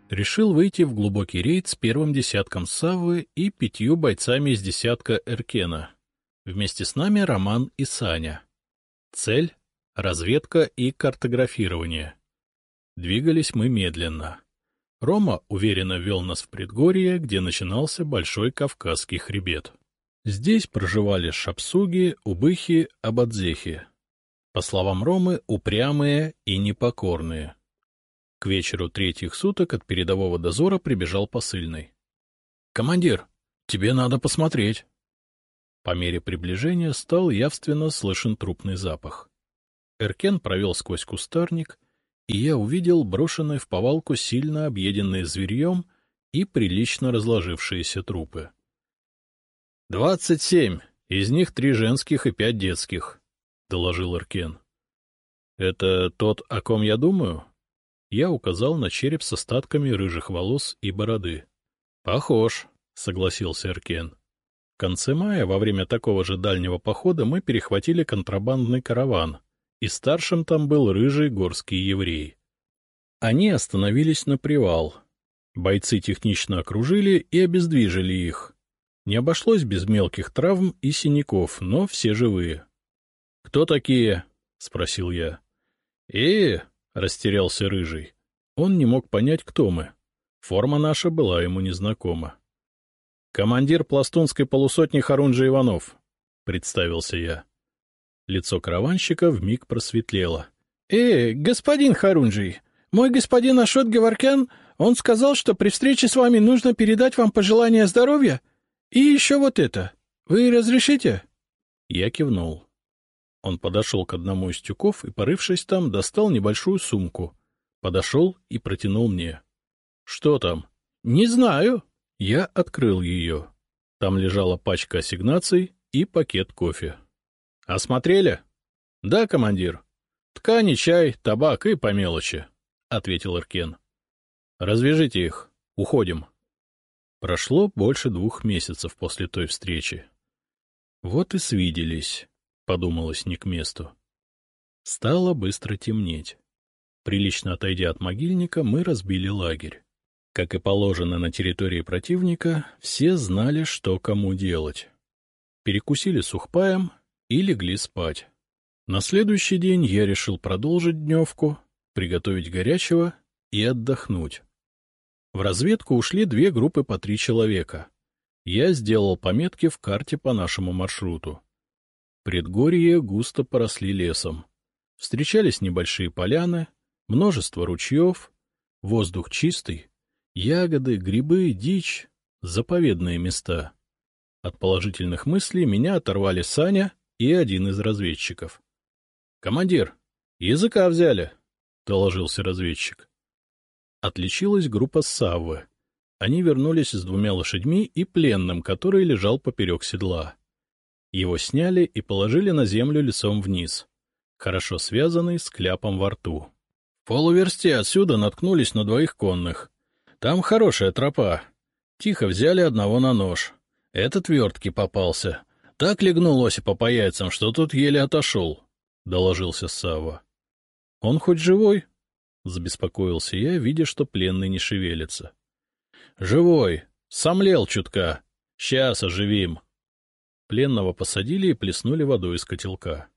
Решил выйти в глубокий рейд с первым десятком Саввы и 5 бойцами из десятка Эркена. Вместе с нами Роман и Саня. Цель — разведка и картографирование. Двигались мы медленно. Рома уверенно вел нас в предгорье, где начинался Большой Кавказский хребет. Здесь проживали шапсуги, убыхи, абадзехи. По словам Ромы, упрямые и непокорные. К вечеру третьих суток от передового дозора прибежал посыльный. — Командир, тебе надо посмотреть. По мере приближения стал явственно слышен трупный запах. Эркен провел сквозь кустарник, и я увидел брошенные в повалку сильно объеденные зверьем и прилично разложившиеся трупы. 27, из них 3 женских и 5 детских, — доложил Эркен. — Это тот, о ком я думаю? Я указал на череп с остатками рыжих волос и бороды. — Похож, — согласился Эркен. В конце мая, во время такого же дальнего похода, мы перехватили контрабандный караван, и старшим там был рыжий горский еврей. Они остановились на привал. Бойцы технично окружили и обездвижили их. Не обошлось без мелких травм и синяков, но все живые. — Кто такие? — спросил я. — растерялся рыжий. Он не мог понять, кто мы. Форма наша была ему незнакома. — Командир пластунской полусотни Харунжи Иванов, — представился я. Лицо караванщика вмиг просветлело. — господин Харунжий, мой господин Ашот Геворкян, он сказал, что при встрече с вами нужно передать вам пожелания здоровья и еще вот это. Вы разрешите? Я кивнул. Он подошел к одному из тюков и, порывшись там, достал небольшую сумку. Подошел и протянул мне. — Что там? — Не знаю. Я открыл ее. Там лежала пачка ассигнаций и пакет кофе. — Осмотрели? — Да, командир. — Ткани, чай, табак и по мелочи, — ответил Эркен. — Развяжите их. Уходим. Прошло больше 2 месяцев после той встречи. Вот и свиделись. Подумалось не к месту. Стало быстро темнеть. Прилично отойдя от могильника, мы разбили лагерь. Как и положено на территории противника, все знали, что кому делать. Перекусили сухпаем и легли спать. На следующий день я решил продолжить дневку, приготовить горячего и отдохнуть. В разведку ушли 2 группы по 3 человека. Я сделал пометки в карте по нашему маршруту. Предгорья густо поросли лесом. Встречались небольшие поляны, множество ручьев, воздух чистый, ягоды, грибы, дичь — заповедные места. От положительных мыслей меня оторвали Саня и один из разведчиков. — Командир, языка взяли, — доложился разведчик. Отличилась группа Саввы. Они вернулись с 2 лошадьми и пленным, который лежал поперек седла. Его сняли и положили на землю лицом вниз, хорошо связанный, с кляпом во рту. В полуверсте отсюда наткнулись на 2 конных. Там хорошая тропа. Тихо взяли одного на нож. Этот верткий попался. Так легнул Осипа по яйцам, что тот еле отошел, — доложился Савва. — Он хоть живой? — забеспокоился я, видя, что пленный не шевелится. — Живой. Сомлел чутка. Сейчас оживим. Пленного посадили и плеснули водой из котелка.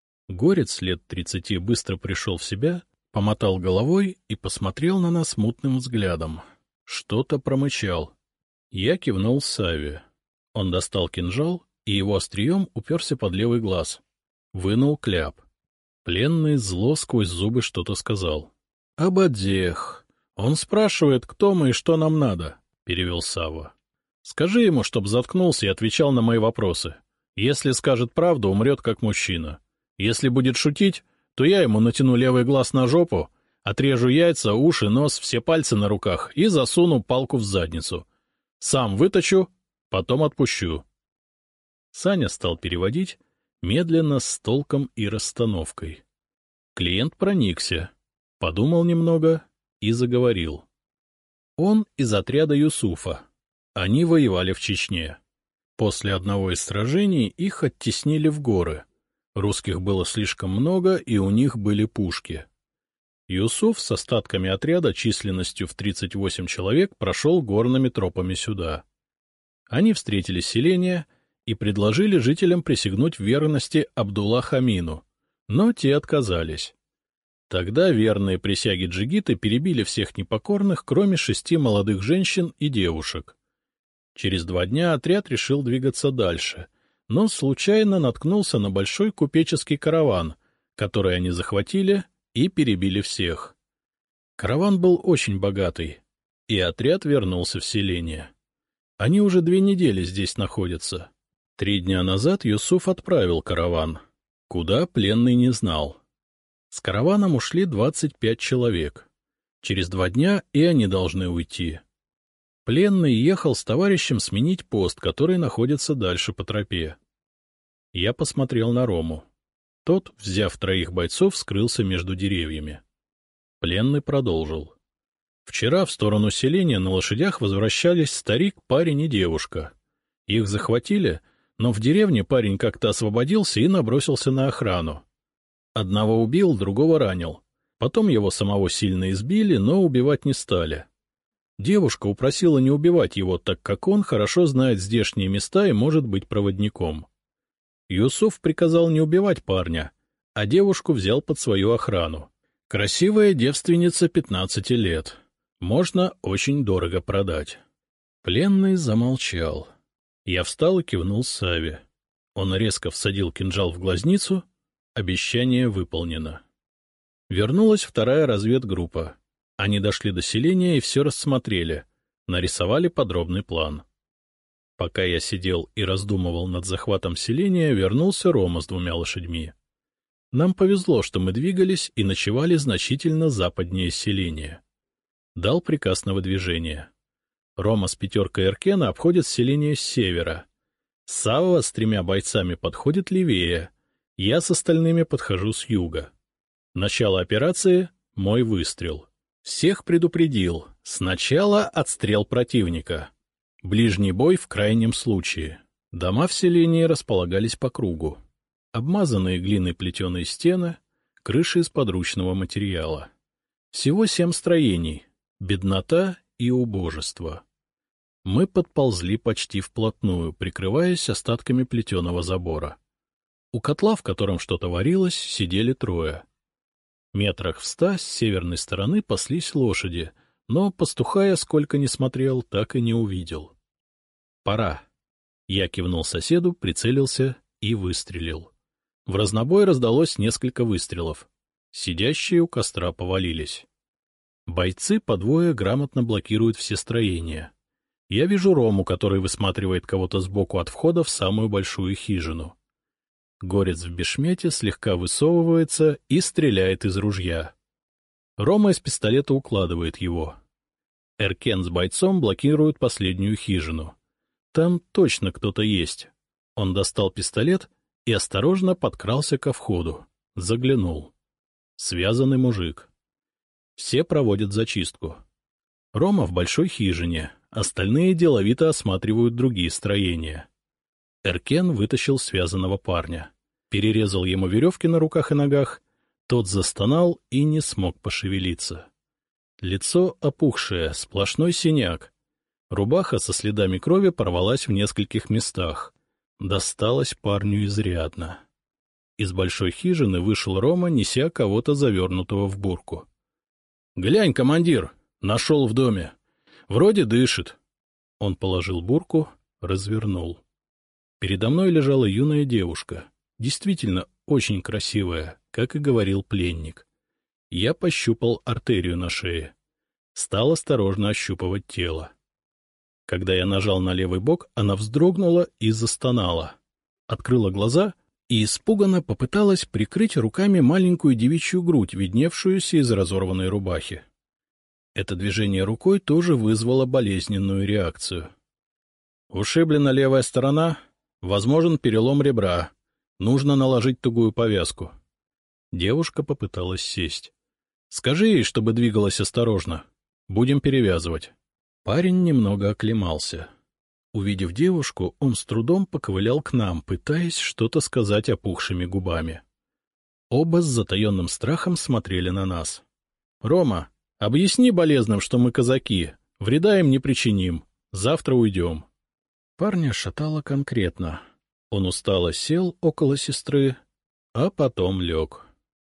Горец лет 30 быстро пришел в себя, помотал головой и посмотрел на нас мутным взглядом. Что-то промычал. Я кивнул Савве. Он достал кинжал и его острием уперся под левый глаз. Вынул кляп. Пленный зло сквозь зубы что-то сказал. — Абадех. Он спрашивает, кто мы и что нам надо, — перевел Савва. — Скажи ему, чтоб заткнулся и отвечал на мои вопросы. Если скажет правду, умрет как мужчина. Если будет шутить, то я ему натяну левый глаз на жопу, отрежу яйца, уши, нос, все пальцы на руках и засуну палку в задницу. Сам вытащу, потом отпущу. Саня стал переводить, медленно, с толком и расстановкой. Клиент проникся, подумал немного и заговорил. Он из отряда Юсуфа. Они воевали в Чечне. После одного из сражений их оттеснили в горы. Русских было слишком много, и у них были пушки. Юсуф с остатками отряда численностью в 38 человек прошел горными тропами сюда. Они встретили селение и предложили жителям присягнуть верности Абдулла-Хамину, но те отказались. Тогда верные присяги джигиты перебили всех непокорных, кроме 6 молодых женщин и девушек. Через 2 дня отряд решил двигаться дальше, но случайно наткнулся на большой купеческий караван, который они захватили и перебили всех. Караван был очень богатый, и отряд вернулся в селение. Они уже 2 недели здесь находятся. 3 дня назад Юсуф отправил караван. Куда, пленный не знал. С караваном ушли 25 человек. Через 2 дня и они должны уйти. Пленный ехал с товарищем сменить пост, который находится дальше по тропе. Я посмотрел на Рому. Тот, взяв 3 бойцов, скрылся между деревьями. Пленный продолжил. Вчера в сторону селения на лошадях возвращались старик, парень и девушка. Их захватили, но в деревне парень как-то освободился и набросился на охрану. Одного убил, другого ранил. Потом его самого сильно избили, но убивать не стали. Девушка упросила не убивать его, так как он хорошо знает здешние места и может быть проводником. Юсуф приказал не убивать парня, а девушку взял под свою охрану. Красивая девственница 15 лет. Можно очень дорого продать. Пленный замолчал. Я встал и кивнул Саве. Он резко всадил кинжал в глазницу. Обещание выполнено. Вернулась 2-я разведгруппа. Они дошли до селения и все рассмотрели. Нарисовали подробный план. Пока я сидел и раздумывал над захватом селения, вернулся Рома с 2 лошадьми. Нам повезло, что мы двигались и ночевали значительно западнее селения. Дал приказ на выдвижение. Рома с 5 Эркена обходит селение с севера. Савва с 3 бойцами подходит левее. Я с остальными подхожу с юга. Начало операции — мой выстрел. Всех предупредил. Сначала отстрел противника. Ближний бой в крайнем случае. Дома в селении располагались по кругу. Обмазанные глиной плетеные стены, крыши из подручного материала. Всего 7 строений. Беднота и убожество. Мы подползли почти вплотную, прикрываясь остатками плетеного забора. У котла, в котором что-то варилось, сидели 3. Метрах в 100 с северной стороны паслись лошади, но пастуха я сколько ни смотрел, так и не увидел. «Пора». Я кивнул соседу, прицелился и выстрелил. В разнобой раздалось несколько выстрелов. Сидящие у костра повалились. Бойцы по 2 грамотно блокируют все строения. Я вижу Рому, который высматривает кого-то сбоку от входа в самую большую хижину. Горец в бешмете слегка высовывается и стреляет из ружья. Рома из пистолета укладывает его. Эркен с бойцом блокируют последнюю хижину. Там точно кто-то есть. Он достал пистолет и осторожно подкрался ко входу. Заглянул. Связанный мужик. Все проводят зачистку. Рома в большой хижине, остальные деловито осматривают другие строения. Эркен вытащил связанного парня. Перерезал ему веревки на руках и ногах. Тот застонал и не смог пошевелиться. Лицо опухшее, сплошной синяк. Рубаха со следами крови порвалась в нескольких местах. Досталось парню изрядно. Из большой хижины вышел Рома, неся кого-то завернутого в бурку. — Глянь, командир, нашел в доме. Вроде дышит. Он положил бурку, развернул. Передо мной лежала юная девушка, действительно очень красивая, как и говорил пленник. Я пощупал артерию на шее. Стал осторожно ощупывать тело. Когда я нажал на левый бок, она вздрогнула и застонала. Открыла глаза и испуганно попыталась прикрыть руками маленькую девичью грудь, видневшуюся из разорванной рубахи. Это движение рукой тоже вызвало болезненную реакцию. Ушиблена левая сторона, возможен перелом ребра. Нужно наложить тугую повязку. Девушка попыталась сесть. — Скажи ей, чтобы двигалась осторожно. Будем перевязывать. Парень немного оклемался. Увидев девушку, он с трудом поковылял к нам, пытаясь что-то сказать опухшими губами. Оба с затаенным страхом смотрели на нас. — Рома, объясни болезным, что мы казаки, вреда им не причиним, завтра уйдем. Парня шатало конкретно. Он устало сел около сестры, а потом лег.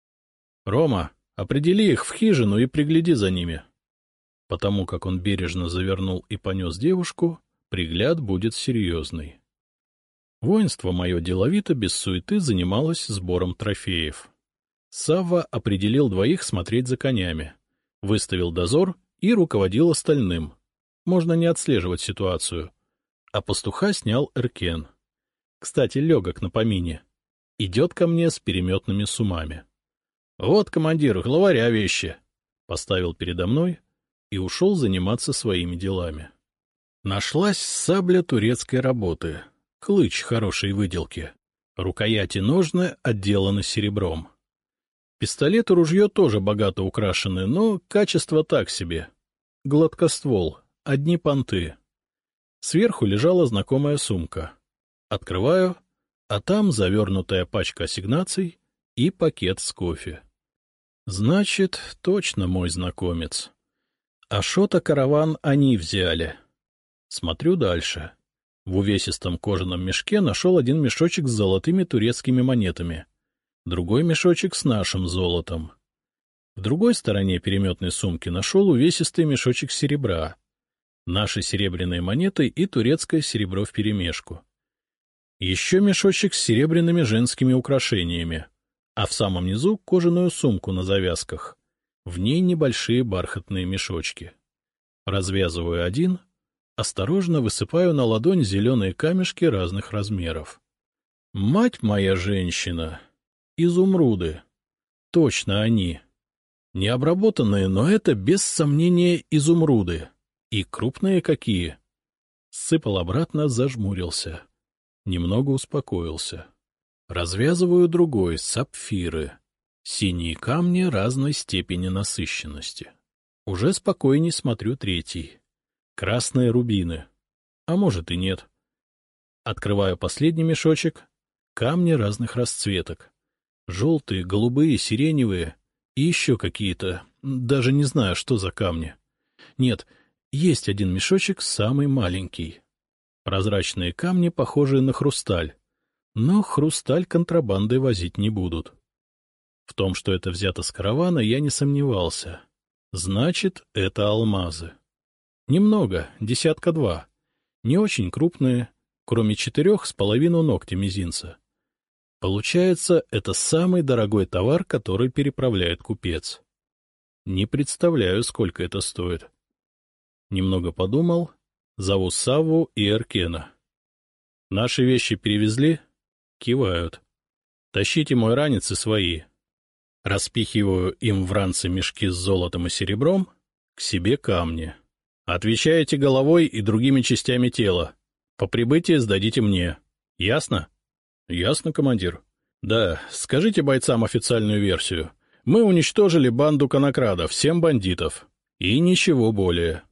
— Рома, определи их в хижину и пригляди за ними. Потому как он бережно завернул и понес девушку, пригляд будет серьезный. Воинство мое деловито, без суеты, занималось сбором трофеев. Савва определил 2 смотреть за конями, выставил дозор и руководил остальным. Можно не отслеживать ситуацию. А пастуха снял Эркен. Кстати, легок на помине. Идет ко мне с переметными сумами. — Вот, командир, главаря вещи! — поставил передо мной и ушел заниматься своими делами. Нашлась сабля турецкой работы, клыч хорошей выделки. Рукояти ножны отделаны серебром. Пистолет и ружье тоже богато украшены, но качество так себе. Гладкоствол, одни понты. Сверху лежала знакомая сумка. Открываю, а там завернутая пачка ассигнаций и пакет с кофе. Значит, точно мой знакомец. Ашота караван они взяли. Смотрю дальше. В увесистом кожаном мешке нашел 1 мешочек с золотыми турецкими монетами, другой мешочек с нашим золотом. В другой стороне переметной сумки нашел увесистый мешочек серебра, наши серебряные монеты и турецкое серебро вперемешку. Еще мешочек с серебряными женскими украшениями, а в самом низу кожаную сумку на завязках. В ней небольшие бархатные мешочки. Развязываю один, осторожно высыпаю на ладонь зеленые камешки разных размеров. Мать моя женщина! Изумруды! Точно они! Необработанные, но это без сомнения изумруды. И крупные какие! Сыпал обратно, зажмурился. Немного успокоился. Развязываю другой — сапфиры. Синие камни разной степени насыщенности. Уже спокойней смотрю 3. Красные рубины. А может и нет. Открываю последний мешочек. Камни разных расцветок. Желтые, голубые, сиреневые и еще какие-то. Даже не знаю, что за камни. Нет, есть 1 мешочек, самый маленький. Прозрачные камни, похожие на хрусталь. Но хрусталь контрабандой возить не будут. В том, что это взято с каравана, я не сомневался. Значит, это алмазы. Немного, 1-2. Не очень крупные, кроме 4,5 ногтя мизинца. Получается, это самый дорогой товар, который переправляет купец. Не представляю, сколько это стоит. Немного подумал, зову Савву и Эркена. Наши вещи перевезли? Кивают. Тащите мой ранец и свои. Распихиваю им в ранцы мешки с золотом и серебром, к себе камни. Отвечаете головой и другими частями тела. По прибытии сдадите мне. Ясно? Ясно, командир. Да, скажите бойцам официальную версию. Мы уничтожили банду конокрадов, 7 бандитов. И ничего более.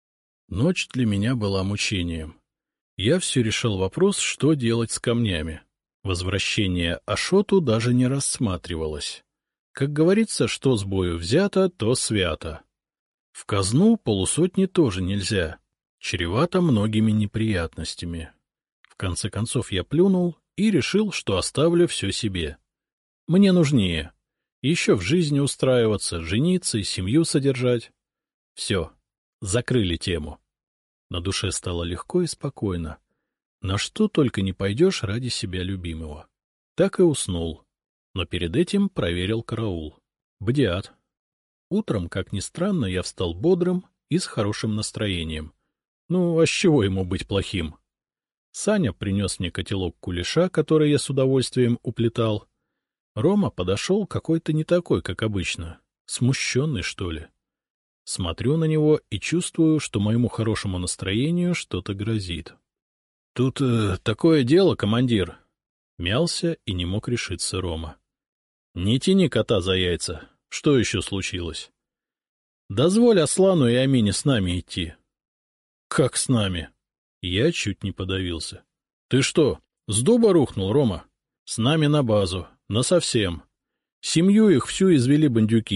Ночь для меня была мучением. Я все решил вопрос, что делать с камнями. Возвращение Ашоту даже не рассматривалось. Как говорится, что с бою взято, то свято. В казну 50 тоже нельзя. Чревато многими неприятностями. В конце концов я плюнул и решил, что оставлю все себе. Мне нужнее. Еще в жизни устраиваться, жениться и семью содержать. Все, закрыли тему. На душе стало легко и спокойно. На что только не пойдешь ради себя любимого. Так и уснул. Но перед этим проверил караул. Бдят. Утром, как ни странно, я встал бодрым и с хорошим настроением. Ну, а с чего ему быть плохим? Саня принес мне котелок кулеша, который я с удовольствием уплетал. Рома подошел какой-то не такой, как обычно. Смущенный, что ли. Смотрю на него и чувствую, что моему хорошему настроению что-то грозит. — Тут такое дело, командир. Мялся и не мог решиться Рома. — Не тяни кота за яйца. Что еще случилось? — Дозволь Аслану и Амине с нами идти. — Как с нами? Я чуть не подавился. — Ты что, с дуба рухнул, Рома? С нами на базу, насовсем. Семью их всю извели бандюки.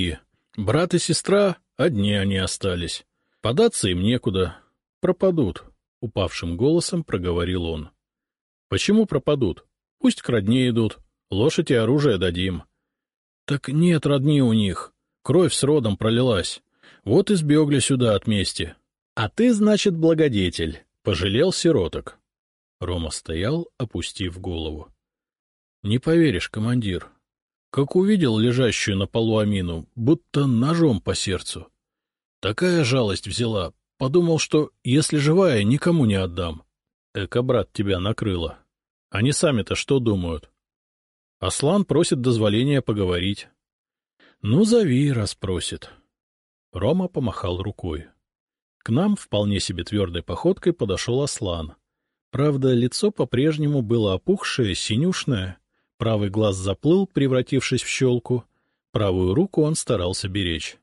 Брат и сестра, одни они остались. Податься им некуда. Пропадут, — упавшим голосом проговорил он. — Почему пропадут? Пусть к родне идут. Лошадь и оружие дадим. — Так нет родни у них. Кровь с родом пролилась. Вот и сбегли сюда от мести. — А ты, значит, благодетель. Пожалел сироток. Рома стоял, опустив голову. — Не поверишь, командир. Как увидел лежащую на полу Амину, будто ножом по сердцу. Такая жалость взяла. Подумал, что, если живая, никому не отдам. Эка, брат, тебя накрыло. Они сами-то что думают? Аслан просит дозволения поговорить. Ну, зови, раз просит. Рома помахал рукой. К нам вполне себе твердой походкой подошел Аслан. Правда, лицо по-прежнему было опухшее, синюшное, правый глаз заплыл, превратившись в щелку, правую руку он старался беречь.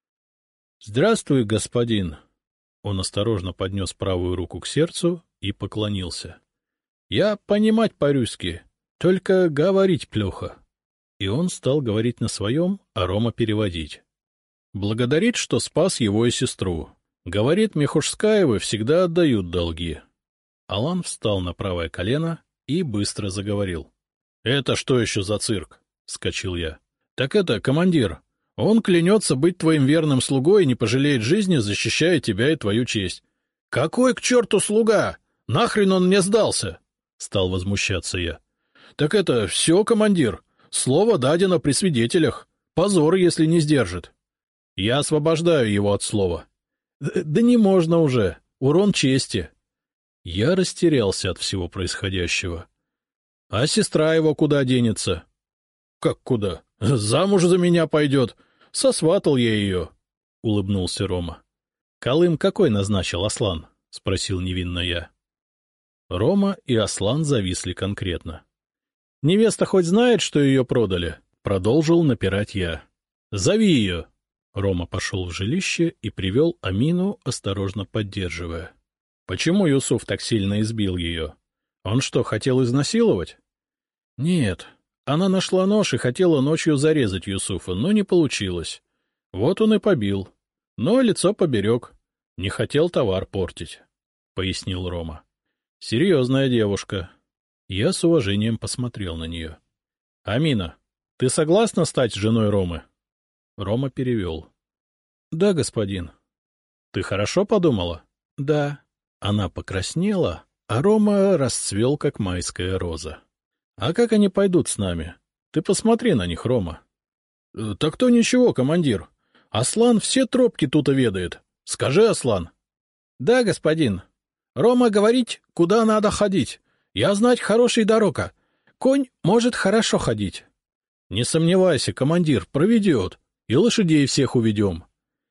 — Здравствуй, господин! Он осторожно поднес правую руку к сердцу и поклонился. — Я понимать по-русски, только говорить плохо. И он стал говорить на своем, а Рома переводить. Благодарит, что спас его и сестру. Говорит, Мехушскаевы всегда отдают долги. Алан встал на правое колено и быстро заговорил. — Это что еще за цирк? — вскочил я. — Так это, командир, он клянется быть твоим верным слугой и не пожалеет жизни, защищая тебя и твою честь. — Какой к черту слуга? Нахрен он мне сдался? — стал возмущаться я. — Так это все, командир. Слово дадено при свидетелях. Позор, если не сдержит. Я освобождаю его от слова. — Да не можно уже. Урон чести. Я растерялся от всего происходящего. — А сестра его куда денется? — Как куда? Замуж за меня пойдет. Сосватал я ее, — улыбнулся Рома. — Колым какой назначил Аслан? — спросил невинно я. Рома и Аслан зависли конкретно. — Невеста хоть знает, что ее продали? — продолжил напирать я. — Зови ее. Рома пошел в жилище и привел Амину, осторожно поддерживая. — Почему Юсуф так сильно избил ее? Он что, хотел изнасиловать? — Нет. Она нашла нож и хотела ночью зарезать Юсуфа, но не получилось. Вот он и побил. Но лицо поберег. Не хотел товар портить, — пояснил Рома. — Серьезная девушка. Я с уважением посмотрел на нее. — Амина, ты согласна стать женой Ромы? Рома перевел. — Да, господин. — Ты хорошо подумала? — Да. Она покраснела, а Рома расцвел, как майская роза. — А как они пойдут с нами? Ты посмотри на них, Рома. — Так то ничего, командир. Аслан все тропки тут ведает. Скажи, Аслан. — Да, господин. Рома говорить, куда надо ходить. Я знать хороший дорога. Конь может хорошо ходить. — Не сомневайся, командир, проведет. И лошадей всех уведем.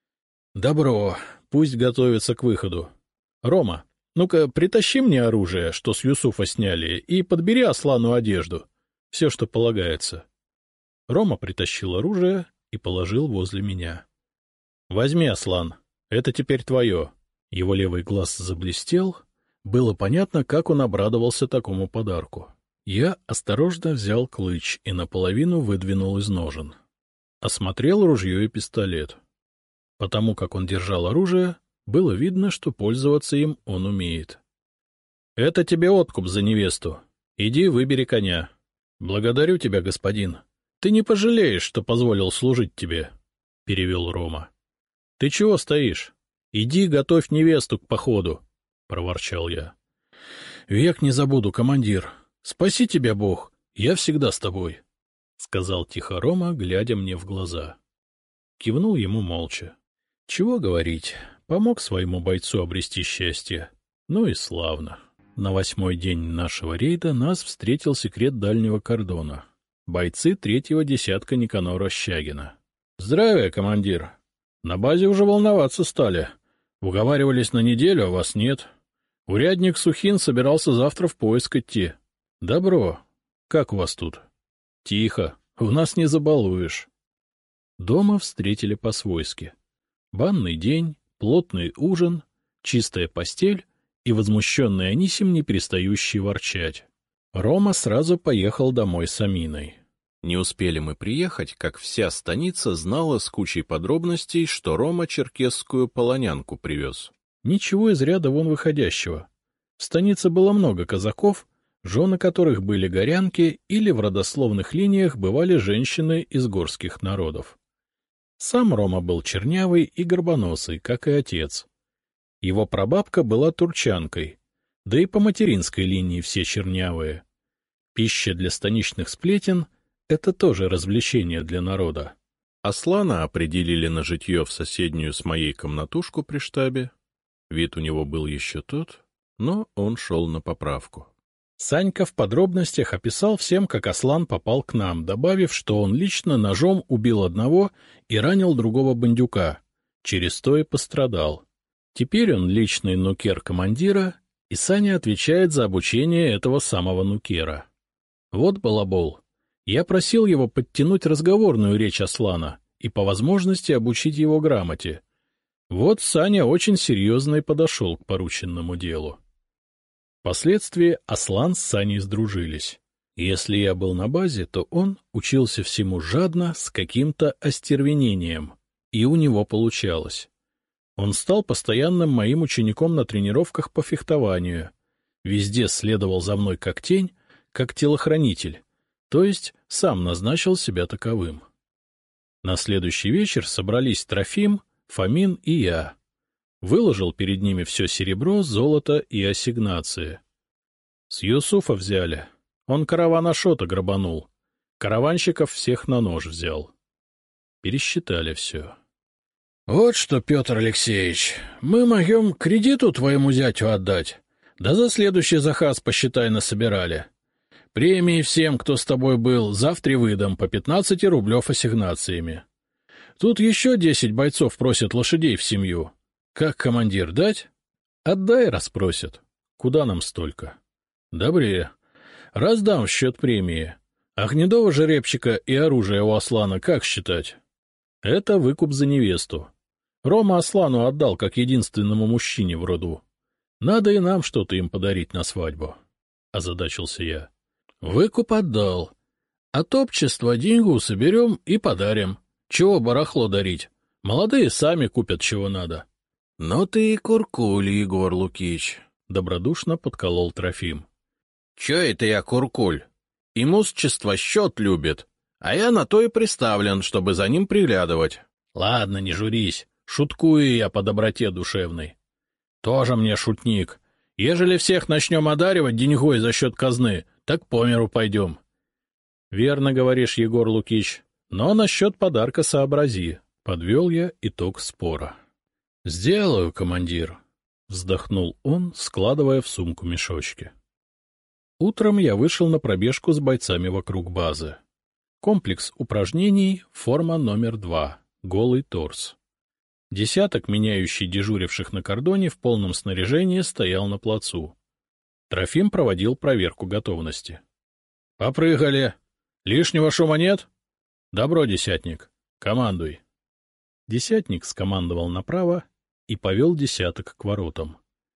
— Добро, пусть готовится к выходу. Рома, ну-ка, притащи мне оружие, что с Юсуфа сняли, и подбери Аслану одежду. Все, что полагается. Рома притащил оружие и положил возле меня. — Возьми, Аслан, это теперь твое. Его левый глаз заблестел. Было понятно, как он обрадовался такому подарку. Я осторожно взял клыч и наполовину выдвинул из ножен. Осмотрел ружье и пистолет. Потому как он держал оружие, было видно, что пользоваться им он умеет. — Это тебе откуп за невесту. Иди выбери коня. — Благодарю тебя, господин. Ты не пожалеешь, что позволил служить тебе, — перевел Рома. — Ты чего стоишь? Иди готовь невесту к походу, — проворчал я. — Век не забуду, командир. Спаси тебя, Бог. Я всегда с тобой, — сказал тихо Рома, глядя мне в глаза. Кивнул ему молча. Чего говорить, помог своему бойцу обрести счастье. Ну и славно. На 8-й день нашего рейда нас встретил секрет дальнего кордона. Бойцы 3-го десятка Никанора Щагина. — Здравия, командир. На базе уже волноваться стали. Уговаривались на неделю, а вас нет. Урядник Сухин собирался завтра в поиск идти. — Добро. Как у вас тут? — Тихо. У нас не забалуешь. Дома встретили по-свойски. Банный день, плотный ужин, чистая постель и возмущенный Анисим, не перестающий ворчать. Рома сразу поехал домой с Аминой. Не успели мы приехать, как вся станица знала с кучей подробностей, что Рома черкесскую полонянку привез. Ничего из ряда вон выходящего. В станице было много казаков, жены которых были горянки или в родословных линиях бывали женщины из горских народов. Сам Рома был чернявый и горбоносый, как и отец. Его прабабка была турчанкой, да и по материнской линии все чернявые. Пища для станичных сплетен — это тоже развлечение для народа. Аслана определили на житье в соседнюю с моей комнатушку при штабе. Вид у него был еще тот, но он шел на поправку. Санька в подробностях описал всем, как Аслан попал к нам, добавив, что он лично ножом убил одного и ранил другого бандюка, через то и пострадал. Теперь он личный нукер командира, и Саня отвечает за обучение этого самого нукера. Вот балабол. Я просил его подтянуть разговорную речь Аслана и по возможности обучить его грамоте. Вот Саня очень серьезно и подошел к порученному делу. Впоследствии Аслан с Саней сдружились. Если я был на базе, то он учился всему жадно, с каким-то остервенением, и у него получалось. Он стал постоянным моим учеником на тренировках по фехтованию. Везде следовал за мной как тень, как телохранитель, то есть сам назначил себя таковым. На следующий вечер собрались Трофим, Фомин и я. Выложил перед ними все серебро, золото и ассигнации. С Юсуфа взяли. Он караван Ашота грабанул. Караванщиков всех на нож взял. Пересчитали все. — Вот что, Петр Алексеевич, мы могем кредиту твоему зятю отдать. Да за следующий заказ, посчитай, насобирали. Премии всем, кто с тобой был, завтра выдам по 15 рублев ассигнациями. Тут еще 10 бойцов просят лошадей в семью. Как командир дать? Отдай, расспросят. Куда нам столько? Добре. Раздам в счет премии. А гнедого жеребчика и оружие у Аслана как считать? Это выкуп за невесту. Рома Аслану отдал как единственному мужчине в роду. Надо и нам что-то им подарить на свадьбу. Озадачился я. Выкуп отдал. От общества деньгу соберем и подарим. Чего барахло дарить? Молодые сами купят, чего надо. — Ну ты и куркуль, Егор Лукич, — добродушно подколол Трофим. — Чё это я куркуль? Имущество счет любит, а я на то и приставлен, чтобы за ним приглядывать. — Ладно, не журись, шуткую я по доброте душевной. Тоже мне шутник. Ежели всех начнем одаривать деньгой за счет казны, так по миру пойдем. — Верно говоришь, Егор Лукич, но насчет подарка сообрази. Подвел я итог спора. — Сделаю, командир, — вздохнул он, складывая в сумку мешочки. Утром я вышел на пробежку с бойцами вокруг базы. Комплекс упражнений, форма номер 2, голый торс. Десяток, меняющий дежуривших на кордоне, в полном снаряжении стоял на плацу. Трофим проводил проверку готовности. — Попрыгали. Лишнего шума нет? — Добро, десятник. Командуй. Десятник скомандовал направо и повел десяток к воротам.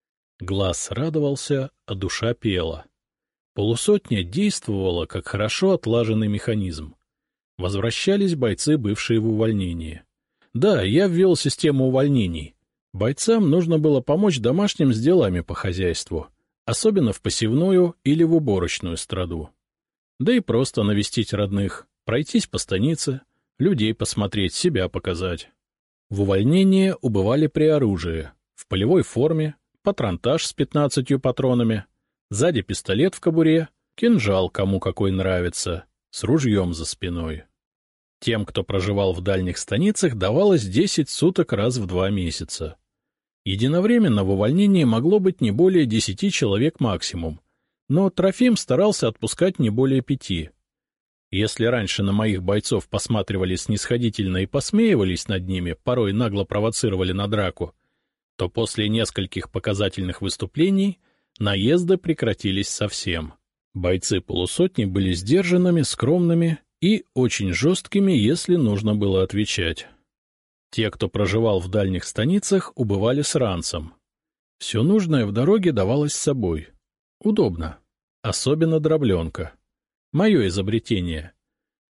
Глаз радовался, а душа пела. Полусотня действовала, как хорошо отлаженный механизм. Возвращались бойцы, бывшие в увольнении. Да, я ввел систему увольнений. Бойцам нужно было помочь домашним с делами по хозяйству, особенно в посевную или в уборочную страду. Да и просто навестить родных, пройтись по станице, людей посмотреть, себя показать. В увольнение убывали при оружии, в полевой форме, патронтаж с 15 патронами, сзади пистолет в кобуре, кинжал кому какой нравится, с ружьем за спиной. Тем, кто проживал в дальних станицах, давалось 10 суток раз в 2 месяца. Единовременно в увольнении могло быть не более 10 человек максимум, но Трофим старался отпускать не более 5. Если раньше на моих бойцов посматривали снисходительно и посмеивались над ними, порой нагло провоцировали на драку, то после нескольких показательных выступлений наезды прекратились совсем. Бойцы полусотни были сдержанными, скромными и очень жесткими, если нужно было отвечать. Те, кто проживал в дальних станицах, убывали с ранцем. Все нужное в дороге давалось с собой. Удобно. Особенно дробленка. Мое изобретение.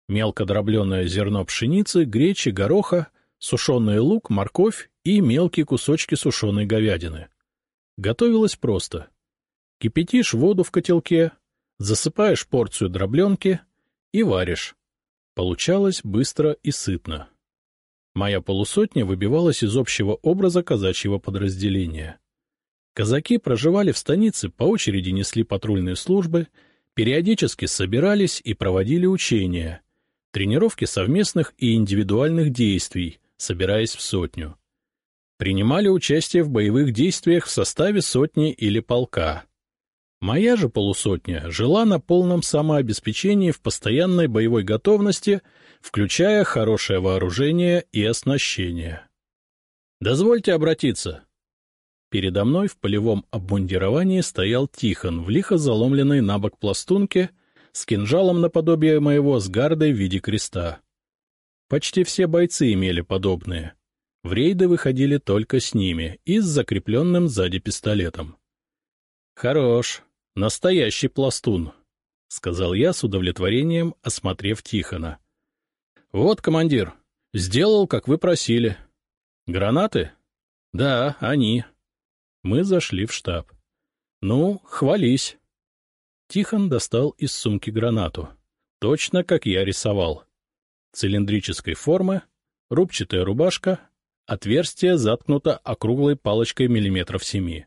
Мелко дробленое зерно пшеницы, гречи, гороха, сушеный лук, морковь и мелкие кусочки сушеной говядины. Готовилось просто. Кипятишь воду в котелке, засыпаешь порцию дробленки и варишь. Получалось быстро и сытно. Моя полусотня выбивалась из общего образа казачьего подразделения. Казаки проживали в станице, по очереди несли патрульные службы, периодически собирались и проводили учения, тренировки совместных и индивидуальных действий, собираясь в сотню. Принимали участие в боевых действиях в составе сотни или полка. Моя же полусотня жила на полном самообеспечении в постоянной боевой готовности, включая хорошее вооружение и оснащение. «Дозвольте обратиться». Передо мной в полевом обмундировании стоял Тихон в лихо заломленной на бок пластунке с кинжалом наподобие моего с гардой в виде креста. Почти все бойцы имели подобные. В рейды выходили только с ними и с закрепленным сзади пистолетом. «Хорош, настоящий пластун», — сказал я с удовлетворением, осмотрев Тихона. «Вот, командир, сделал, как вы просили. Гранаты? Да, они». Мы зашли в штаб. «Ну, хвались». Тихон достал из сумки гранату. Точно, как я рисовал. Цилиндрической формы, рубчатая рубашка, отверстие заткнуто округлой палочкой 7 мм.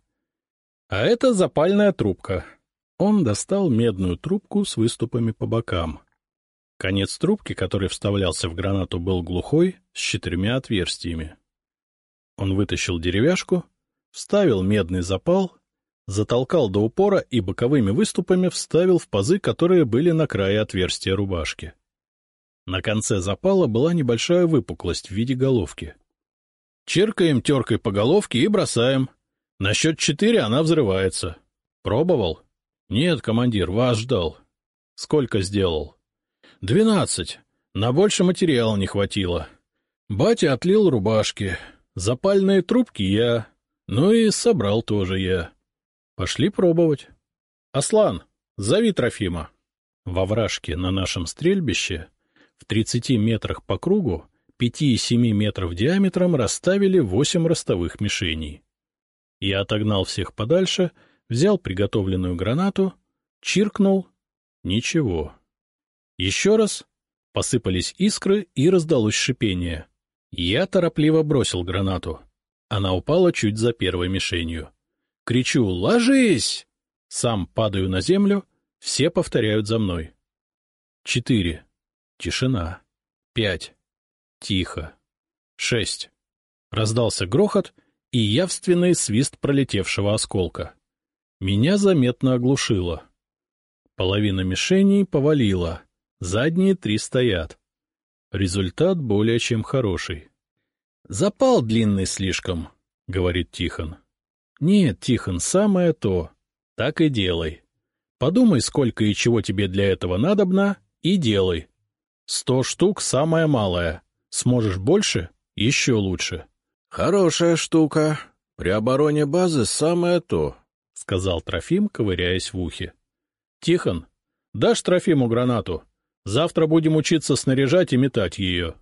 А это запальная трубка. Он достал медную трубку с выступами по бокам. Конец трубки, который вставлялся в гранату, был глухой, с 4 отверстиями. Он вытащил деревяшку, вставил медный запал, затолкал до упора и боковыми выступами вставил в пазы, которые были на крае отверстия рубашки. На конце запала была небольшая выпуклость в виде головки. Чиркаем теркой по головке и бросаем. На счет 4 она взрывается. Пробовал? Нет, командир, вас ждал. Сколько сделал? 12. На больше материала не хватило. Батя отлил рубашки. Запальные трубки я. Ну и собрал тоже я. Пошли пробовать. Аслан, зови Трофима. Во вражке на нашем стрельбище в 30 метрах по кругу 5,7 метров диаметром расставили 8 ростовых мишеней. Я отогнал всех подальше, взял приготовленную гранату, чиркнул — ничего. Еще раз — посыпались искры и раздалось шипение. Я торопливо бросил гранату. Она упала чуть за первой мишенью. Кричу «Ложись!» Сам падаю на землю, все повторяют за мной. 4. Тишина. 5. Тихо. 6. Раздался грохот и явственный свист пролетевшего осколка. Меня заметно оглушило. Половина мишеней повалила, задние 3 стоят. Результат более чем хороший. «Запал длинный слишком», — говорит Тихон. «Нет, Тихон, самое то. Так и делай. Подумай, сколько и чего тебе для этого надобно, и делай. 100 штук — самое малое. Сможешь больше — еще лучше». «Хорошая штука. При обороне базы самое то», — сказал Трофим, ковыряясь в ухе. «Тихон, дашь Трофиму гранату? Завтра будем учиться снаряжать и метать ее».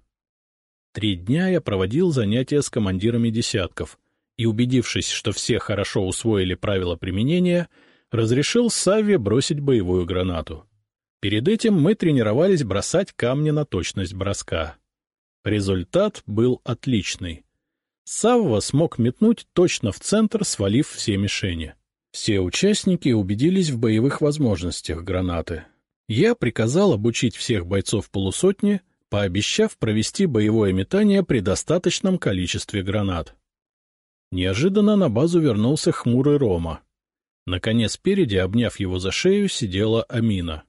3 дня я проводил занятия с командирами десятков и, убедившись, что все хорошо усвоили правила применения, разрешил Савве бросить боевую гранату. Перед этим мы тренировались бросать камни на точность броска. Результат был отличный. Савва смог метнуть точно в центр, свалив все мишени. Все участники убедились в боевых возможностях гранаты. Я приказал обучить всех бойцов полусотни, пообещав провести боевое метание при достаточном количестве гранат. Неожиданно на базу вернулся хмурый Рома. Наконец, спереди, обняв его за шею, сидела Амина.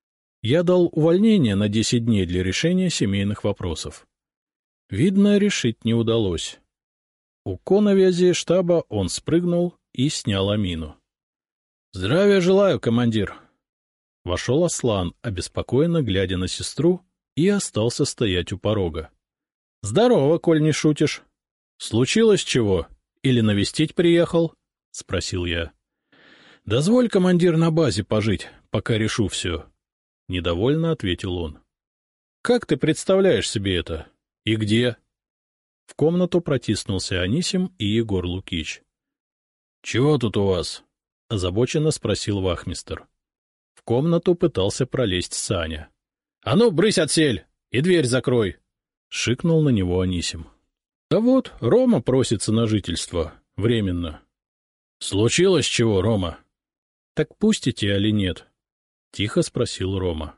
Я дал увольнение на 10 дней для решения семейных вопросов. Видно, решить не удалось. У коновязи штаба он спрыгнул и снял Амину. — Здравия желаю, командир. Вошел Аслан, обеспокоенно глядя на сестру, и остался стоять у порога. — Здорово, коль не шутишь. — Случилось чего? Или навестить приехал? — спросил я. — Дозволь, командир, на базе пожить, пока решу все. Недовольно ответил он. Как ты представляешь себе это? И где? В комнату протиснулся Анисим и Егор Лукич. — Чего тут у вас? — озабоченно спросил вахмистр. В комнату пытался пролезть Саня. — А ну, брысь отсель! И дверь закрой! — шикнул на него Анисим. — Да вот, Рома просится на жительство. Временно. — Случилось чего, Рома? — Так пустите или нет? — тихо спросил Рома.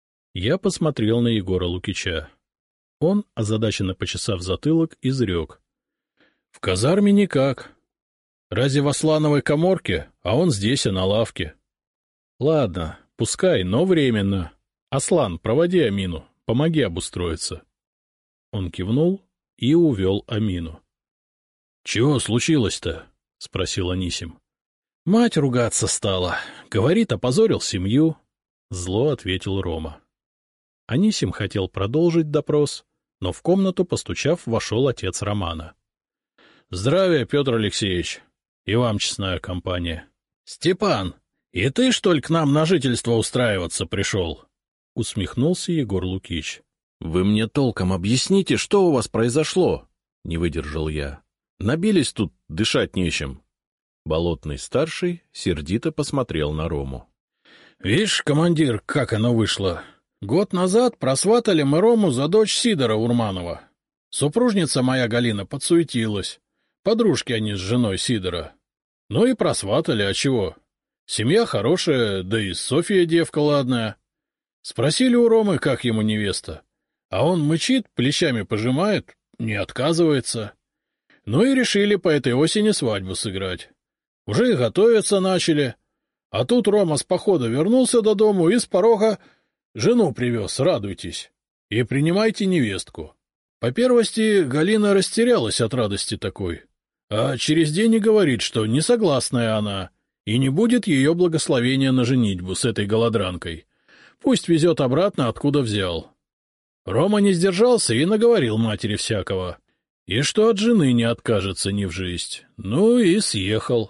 Я посмотрел на Егора Лукича. Он, озадаченно почесав затылок, изрек. — В казарме никак. Разве в Аслановой каморке, а он здесь и на лавке. — Ладно, пускай, но временно. Аслан, проводи Амину, помоги обустроиться. Он кивнул и увел Амину. — Чего случилось-то? — спросил Анисим. — Мать ругаться стала. Говорит, опозорил семью. Зло ответил Рома. Анисим хотел продолжить допрос, но в комнату, постучав, вошел отец Романа. — Здравия, Петр Алексеевич. И вам честная компания. — Степан, и ты, что ли, к нам на жительство устраиваться пришел? — усмехнулся Егор Лукич. — Вы мне толком объясните, что у вас произошло? — не выдержал я. — Набились тут, дышать нечем. Болотный-старший сердито посмотрел на Рому. — Видишь, командир, как оно вышло. Год назад просватали мы Рому за дочь Сидора Урманова. Супружница моя Галина подсуетилась. Подружки они с женой Сидора. Ну и просватали, а чего? Семья хорошая, да и Софья девка ладная. Спросили у Ромы, как ему невеста. А он мычит, плечами пожимает, не отказывается. Ну и решили по этой осени свадьбу сыграть. Уже и готовиться начали. А тут Рома с похода вернулся до дому и с порога жену привез, радуйтесь. И принимайте невестку. По первости Галина растерялась от радости такой. А через день и говорит, что не согласная она, и не будет ее благословения на женитьбу с этой голодранкой. Пусть везет обратно, откуда взял. Рома не сдержался и наговорил матери всякого. И что от жены не откажется ни в жизнь. Ну и съехал.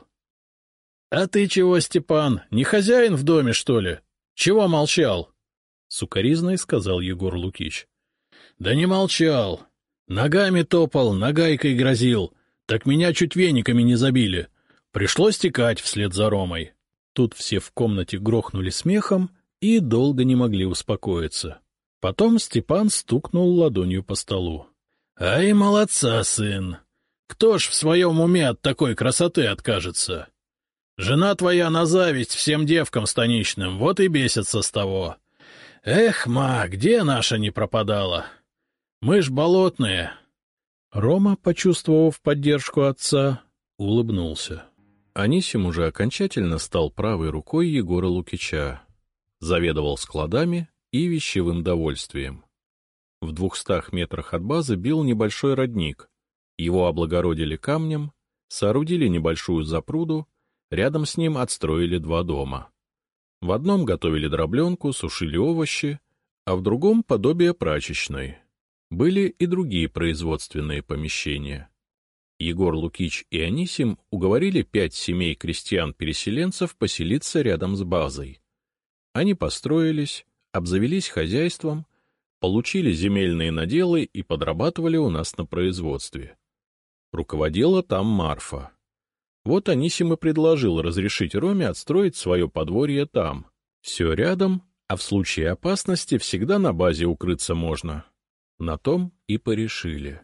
— А ты чего, Степан, не хозяин в доме, что ли? Чего молчал? — сукоризной сказал Егор Лукич. — Да не молчал. Ногами топал, нагайкой грозил. Так меня чуть вениками не забили. Пришлось текать вслед за Ромой. Тут все в комнате грохнули смехом и долго не могли успокоиться. Потом Степан стукнул ладонью по столу. — Ай, молодца, сын! Кто ж в своем уме от такой красоты откажется? Жена твоя на зависть всем девкам станичным, вот и бесится с того. Эх, ма, где наша не пропадала? Мы ж болотные. Рома, почувствовав поддержку отца, улыбнулся. Анисим уже окончательно стал правой рукой Егора Лукича, заведовал складами и вещевым довольствием. В 200 метрах от базы бил небольшой родник. Его облагородили камнем, соорудили небольшую запруду, рядом с ним отстроили 2 дома. В одном готовили дробленку, сушили овощи, а в другом — подобие прачечной. Были и другие производственные помещения. Егор Лукич и Анисим уговорили 5 семей крестьян-переселенцев поселиться рядом с базой. Они построились, обзавелись хозяйством, получили земельные наделы и подрабатывали у нас на производстве. Руководила там Марфа. Вот Анисим и предложил разрешить Роме отстроить свое подворье там. Все рядом, а в случае опасности всегда на базе укрыться можно. На том и порешили.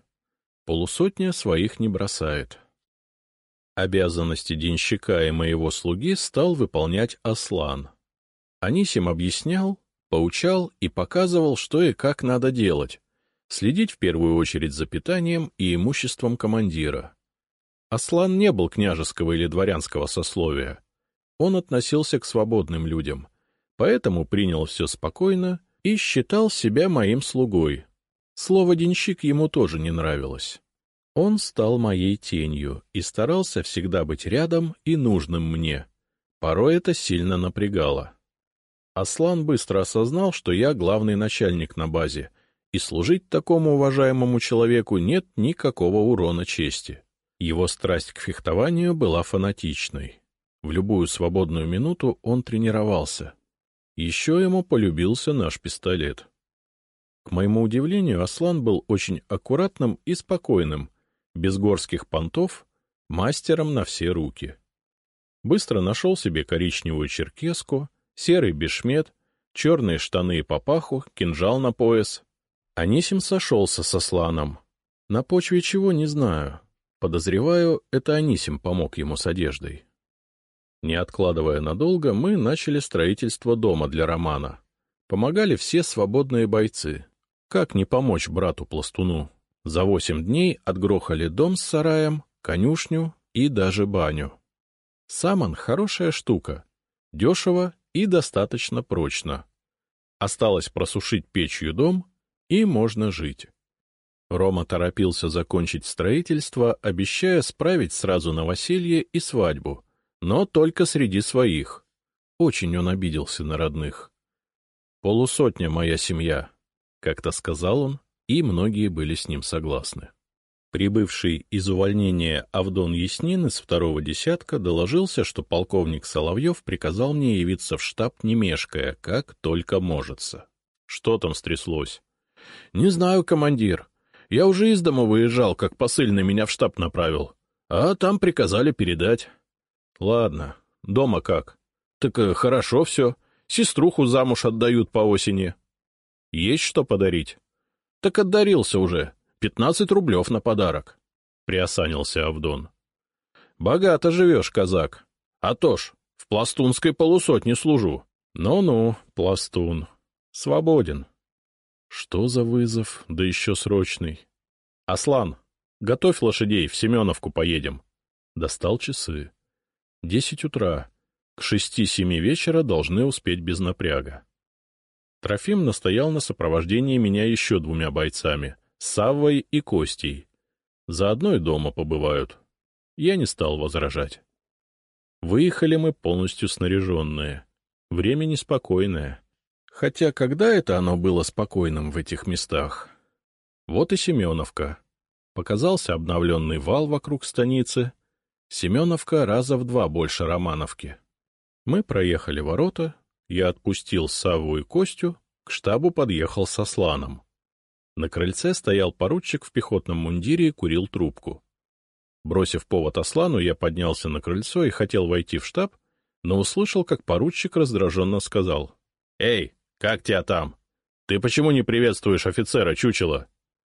50 своих не бросает. Обязанности денщика и моего слуги стал выполнять Аслан. Анисим объяснял, поучал и показывал, что и как надо делать, следить в первую очередь за питанием и имуществом командира. Аслан не был княжеского или дворянского сословия. Он относился к свободным людям, поэтому принял все спокойно и считал себя моим слугой. Слово «денщик» ему тоже не нравилось. Он стал моей тенью и старался всегда быть рядом и нужным мне. Порой это сильно напрягало. Аслан быстро осознал, что я главный начальник на базе, и служить такому уважаемому человеку нет никакого урона чести. Его страсть к фехтованию была фанатичной. В любую свободную минуту он тренировался. Еще ему полюбился наш пистолет. К моему удивлению, Аслан был очень аккуратным и спокойным, без горских понтов, мастером на все руки. Быстро нашел себе коричневую черкеску, серый бешмет, черные штаны и папаху, кинжал на пояс. Анисим сошелся с Асланом. На почве чего, не знаю. Подозреваю, это Анисим помог ему с одеждой. Не откладывая надолго, мы начали строительство дома для Романа. Помогали все свободные бойцы. Как не помочь брату-пластуну? За 8 дней отгрохали дом с сараем, конюшню и даже баню. Саман — хорошая штука, дешево и достаточно прочно. Осталось просушить печью дом, и можно жить. Рома торопился закончить строительство, обещая справить сразу новоселье и свадьбу, но только среди своих. Очень он обиделся на родных. «Полусотня моя семья», — как-то сказал он, и многие были с ним согласны. Прибывший из увольнения Авдон Яснин из 2-го десятка доложился, что полковник Соловьев приказал мне явиться в штаб не мешкая, как только можется. Что там стряслось? — Не знаю, командир. Я уже из дома выезжал, как посыльный меня в штаб направил. А там приказали передать. — Ладно. Дома как? — Так хорошо все. Сеструху замуж отдают по осени. — Есть что подарить? — Так отдарился уже. 15 рублев на подарок. — приосанился Авдон. — Богато живешь, казак. А то ж, в пластунской полусотне служу. Ну-ну, пластун. Свободен. Что за вызов, да еще срочный. — Аслан, готовь лошадей, в Семеновку поедем. Достал часы. 10 утра. К 6-7 вечера должны успеть без напряга. Трофим настоял на сопровождении меня еще 2 бойцами — Саввой и Костей. Заодно и дома побывают. Я не стал возражать. Выехали мы полностью снаряженные. Время неспокойное. Хотя когда это оно было спокойным в этих местах? Вот и Семеновка. Показался обновленный вал вокруг станицы. Семеновка раза в 2 больше Романовки. Мы проехали ворота, я отпустил Савву и Костю, к штабу подъехал с Асланом. На крыльце стоял поручик в пехотном мундире и курил трубку. Бросив повод Аслану, я поднялся на крыльцо и хотел войти в штаб, но услышал, как поручик раздраженно сказал: — Эй, как тебя там? Ты почему не приветствуешь офицера, чучело?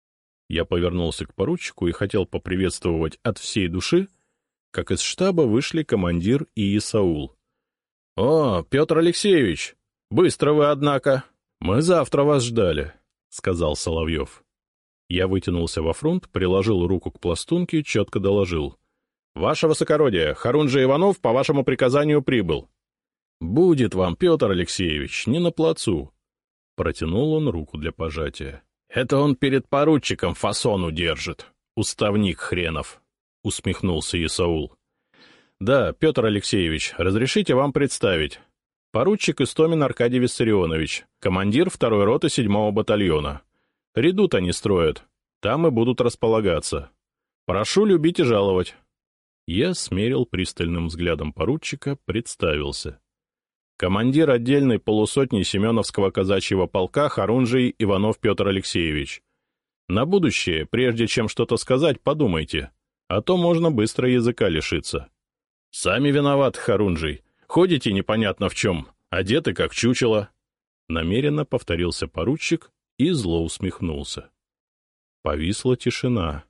Я повернулся к поручику и хотел поприветствовать от всей души, как из штаба вышли командир и Исаул. — О, Петр Алексеевич, быстро вы, однако. Мы завтра вас ждали, — сказал Соловьев. Я вытянулся во фронт, приложил руку к пластунке и четко доложил: — Ваше высокородие, Хорунжий Иванов по вашему приказанию прибыл. — Будет вам, Петр Алексеевич, не на плацу. Протянул он руку для пожатия. — Это он перед поручиком фасону держит, уставник хренов, — усмехнулся Исаул. — Да, Петр Алексеевич, разрешите вам представить. Поручик Истомин Аркадий Виссарионович, командир 2-й роты 7-го батальона. Редут они строят, там и будут располагаться. Прошу любить и жаловать. Я смерил пристальным взглядом поручика, представился. Командир отдельной полусотни Семеновского казачьего полка Хорунжий Иванов Петр Алексеевич. На будущее, прежде чем что-то сказать, подумайте, а то можно быстро языка лишиться. Сами виноваты, Хорунжий. Ходите непонятно в чем, одеты как чучело. Намеренно повторился поручик и зло усмехнулся. Повисла тишина.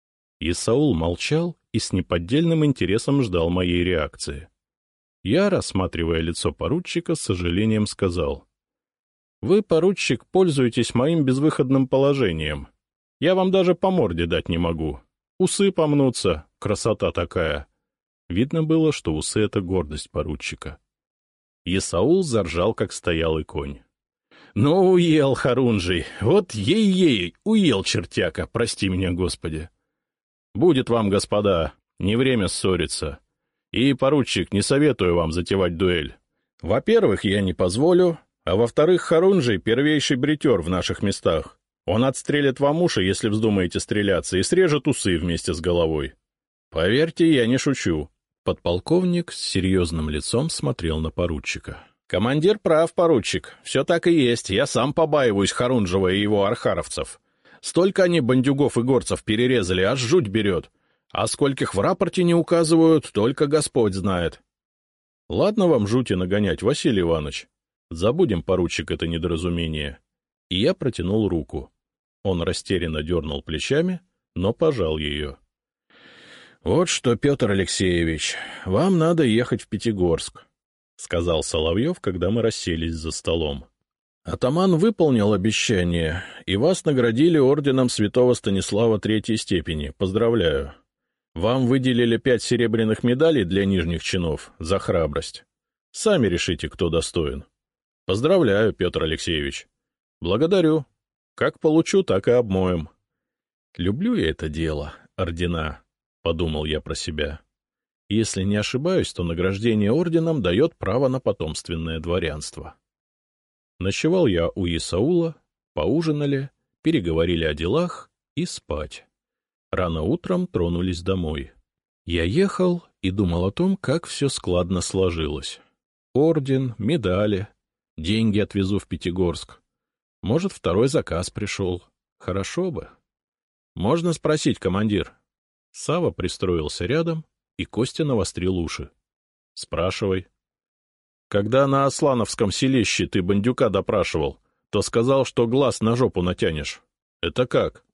Исаул молчал и с неподдельным интересом ждал моей реакции. Я, рассматривая лицо поручика, с сожалением сказал: — Вы, поручик, пользуетесь моим безвыходным положением. Я вам даже по морде дать не могу. Усы помнутся, красота такая. Видно было, что усы — это гордость поручика. Исаул заржал, как стоялый конь. — Ну, уел, Хорунжий, вот ей-ей, уел чертяка, прости меня, Господи. Будет вам, господа, не время ссориться. И, поручик, не советую вам затевать дуэль. Во-первых, я не позволю, а во-вторых, Хорунжий — первейший бритер в наших местах. Он отстрелит вам уши, если вздумаете стреляться, и срежет усы вместе с головой. Поверьте, я не шучу. Подполковник с серьезным лицом смотрел на поручика. — Командир прав, поручик. Все так и есть. Я сам побаиваюсь Харунжева и его архаровцев. Столько они бандюгов и горцев перерезали, аж жуть берет. А скольких в рапорте не указывают, только Господь знает. Ладно вам жути нагонять, Василий Иванович. Забудем, поручик, это недоразумение. И я протянул руку. Он растерянно дернул плечами, но пожал ее. — Вот что, Петр Алексеевич, вам надо ехать в Пятигорск, — сказал Соловьев, когда мы расселись за столом. — Атаман выполнил обещание, и вас наградили орденом святого Станислава третьей степени. Поздравляю. Вам выделили 5 серебряных медалей для нижних чинов за храбрость. Сами решите, кто достоин. Поздравляю, Петр Алексеевич. Благодарю. Как получу, так и обмоем. Люблю я это дело, ордена, — подумал я про себя. Если не ошибаюсь, то награждение орденом дает право на потомственное дворянство. Ночевал я у Исаула, поужинали, переговорили о делах и спать. Рано утром тронулись домой. Я ехал и думал о том, как все складно сложилось. Орден, медали, деньги отвезу в Пятигорск. Может, второй заказ пришел. Хорошо бы. Можно спросить, командир? Сава пристроился рядом, и Костя навострил уши. — Спрашивай. — Когда на Аслановском селище ты бандюка допрашивал, то сказал, что глаз на жопу натянешь. Это как?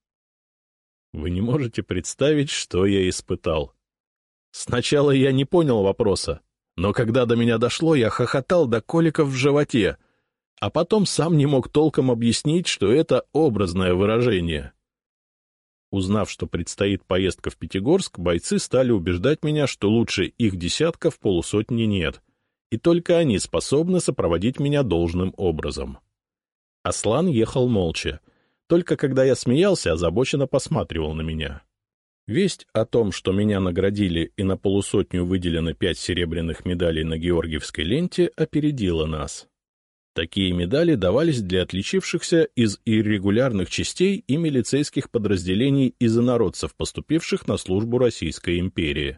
Вы не можете представить, что я испытал. Сначала я не понял вопроса, но когда до меня дошло, я хохотал до коликов в животе, а потом сам не мог толком объяснить, что это образное выражение. Узнав, что предстоит поездка в Пятигорск, бойцы стали убеждать меня, что лучше их десятка в полусотни нет, и только они способны сопроводить меня должным образом. Аслан ехал молча, только когда я смеялся, озабоченно посматривал на меня. Весть о том, что меня наградили и на полусотню выделено 5 серебряных медалей на Георгиевской ленте, опередила нас. Такие медали давались для отличившихся из иррегулярных частей и милицейских подразделений из инородцев, поступивших на службу Российской империи.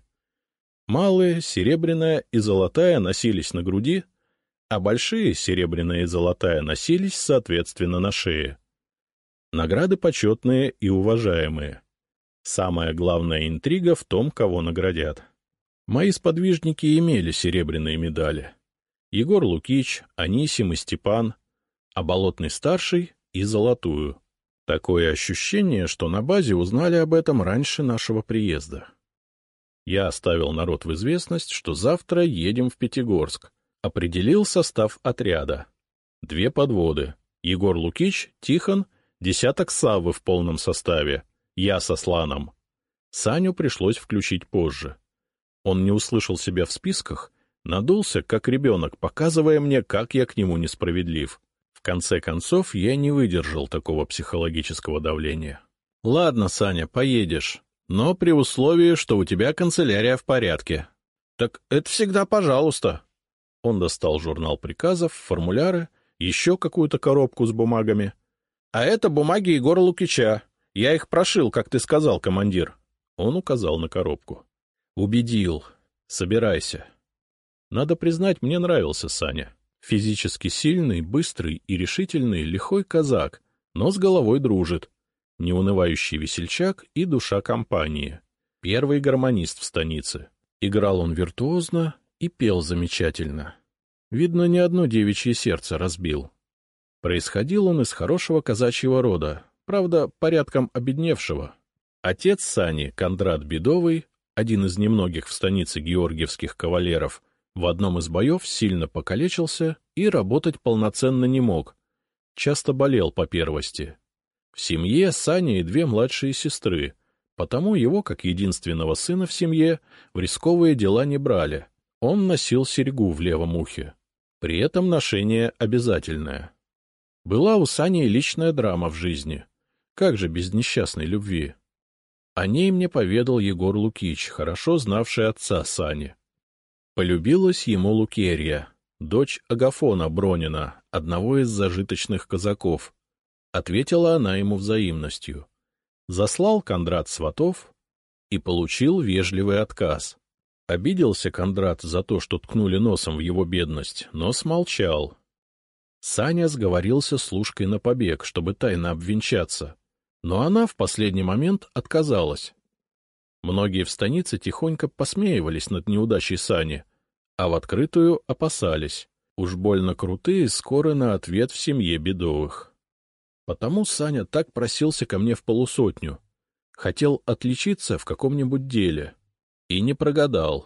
Малые, серебряная и золотая носились на груди, а большие, серебряная и золотая, носились, соответственно, на шее. Награды почетные и уважаемые. Самая главная интрига в том, кого наградят. Мои сподвижники имели серебряные медали. Егор Лукич, Анисим и Степан, а Болотный-старший и золотую. Такое ощущение, что на базе узнали об этом раньше нашего приезда. Я оставил народ в известность, что завтра едем в Пятигорск. Определил состав отряда. 2 подводы. Егор Лукич, Тихон, десяток Саввы в полном составе. Я с Асланом. Саню пришлось включить позже. Он не услышал себя в списках, надулся, как ребенок, показывая мне, как я к нему несправедлив. В конце концов, я не выдержал такого психологического давления. — Ладно, Саня, поедешь, но при условии, что у тебя канцелярия в порядке. — Так это всегда пожалуйста. Он достал журнал приказов, формуляры, еще какую-то коробку с бумагами. — А это бумаги Егора Лукича. Я их прошил, как ты сказал, командир. Он указал на коробку. — Убедил. Собирайся. Надо признать, мне нравился Саня. Физически сильный, быстрый и решительный, лихой казак, но с головой дружит. Неунывающий весельчак и душа компании. Первый гармонист в станице. Играл он виртуозно и пел замечательно. Видно, ни одно девичье сердце разбил. Происходил он из хорошего казачьего рода, правда, порядком обедневшего. Отец Сани, Кондрат Бедовый, один из немногих в станице георгиевских кавалеров, в одном из боев сильно покалечился и работать полноценно не мог, часто болел по первости. В семье Саня и 2 младшие сестры, потому его, как единственного сына в семье, в рисковые дела не брали. Он носил серьгу в левом ухе. При этом ношение обязательное. Была у Сани личная драма в жизни. Как же без несчастной любви? О ней мне поведал Егор Лукич, хорошо знавший отца Сани. Полюбилась ему Лукерья, дочь Агафона Бронина, одного из зажиточных казаков. Ответила она ему взаимностью. Заслал Кондрат сватов и получил вежливый отказ. Обиделся Кондрат за то, что ткнули носом в его бедность, но смолчал. Саня сговорился с Лушкой на побег, чтобы тайно обвенчаться, но она в последний момент отказалась. Многие в станице тихонько посмеивались над неудачей Сани, а в открытую опасались. Уж больно крутые скоро на ответ в семье Бедовых. Потому Саня так просился ко мне в полусотню. Хотел отличиться в каком-нибудь деле. И не прогадал.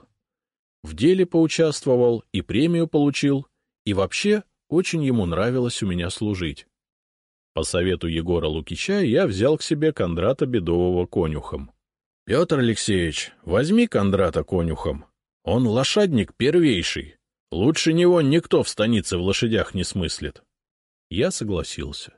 В деле поучаствовал и премию получил, и вообще очень ему нравилось у меня служить. По совету Егора Лукича я взял к себе Кондрата Бедового конюхом. — Петр Алексеевич, возьми Кондрата конюхом. Он лошадник первейший. Лучше него никто в станице в лошадях не смыслит. Я согласился.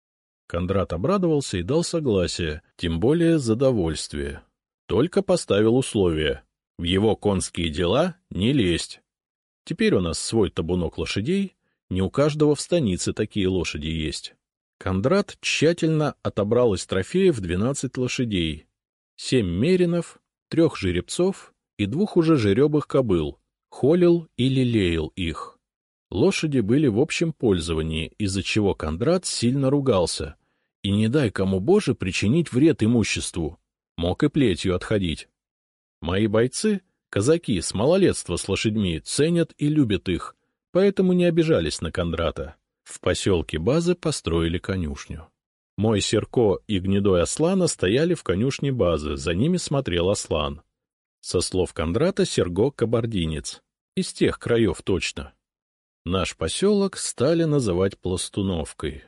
Кондрат обрадовался и дал согласие, тем более задовольствие. Только поставил условие — в его конские дела не лезть. Теперь у нас свой табунок лошадей, не у каждого в станице такие лошади есть. Кондрат тщательно отобрал из трофеев 12 лошадей, 7 меринов, 3 жеребцов и 2 уже жеребых кобыл, холил и лелеял их. Лошади были в общем пользовании, из-за чего Кондрат сильно ругался, и не дай кому Боже причинить вред имуществу, мог и плетью отходить. Мои бойцы, казаки с малолетства с лошадьми, ценят и любят их, поэтому не обижались на Кондрата. В поселке Базы построили конюшню. Мой Серко и гнедой Аслана стояли в конюшне Базы, за ними смотрел Аслан. Со слов Кондрата, Серго — кабардинец. Из тех краев точно. Наш поселок стали называть Пластуновкой.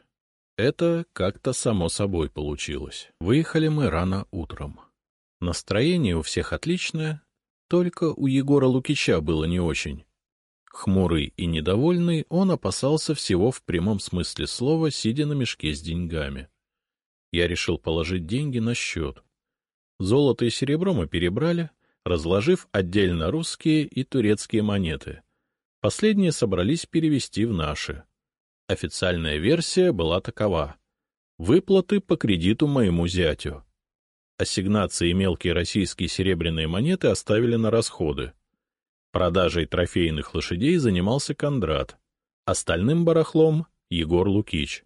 Это как-то само собой получилось. Выехали мы рано утром. Настроение у всех отличное, только у Егора Лукича было не очень. Хмурый и недовольный, он опасался всего в прямом смысле слова, сидя на мешке с деньгами. Я решил положить деньги на счет. Золото и серебро мы перебрали, разложив отдельно русские и турецкие монеты. Последние собрались перевести в наши. Официальная версия была такова: выплаты по кредиту моему зятю. Ассигнации и мелкие российские серебряные монеты оставили на расходы. Продажей трофейных лошадей занимался Кондрат, остальным барахлом — Егор Лукич.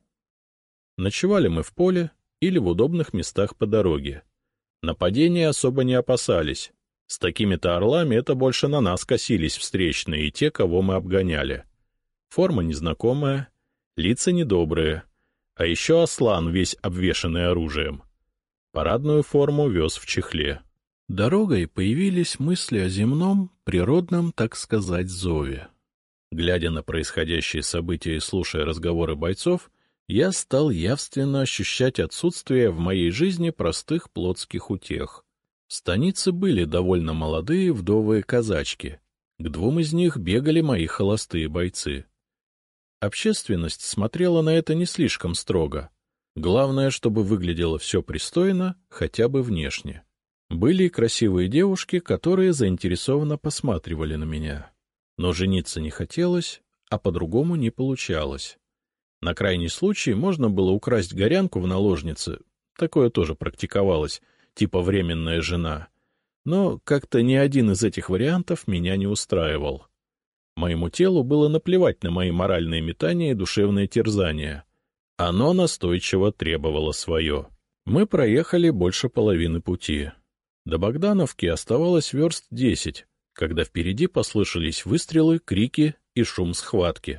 Ночевали мы в поле или в удобных местах по дороге. Нападения особо не опасались. С такими-то орлами это больше на нас косились встречные и те, кого мы обгоняли. Форма незнакомая, лица недобрые, а еще Аслан, весь обвешанный оружием. Парадную форму вез в чехле. Дорогой появились мысли о земном, природном, так сказать, зове. Глядя на происходящие события и слушая разговоры бойцов, я стал явственно ощущать отсутствие в моей жизни простых плотских утех. В станице были довольно молодые вдовые казачки. К 2 из них бегали мои холостые бойцы. Общественность смотрела на это не слишком строго. Главное, чтобы выглядело все пристойно, хотя бы внешне. Были и красивые девушки, которые заинтересованно посматривали на меня. Но жениться не хотелось, а по-другому не получалось. На крайний случай можно было украсть горянку в наложнице, такое тоже практиковалось, типа временная жена. Но как-то ни один из этих вариантов меня не устраивал. Моему телу было наплевать на мои моральные метания и душевные терзания. Оно настойчиво требовало свое. Мы проехали больше половины пути. До Богдановки оставалось верст 10, когда впереди послышались выстрелы, крики и шум схватки.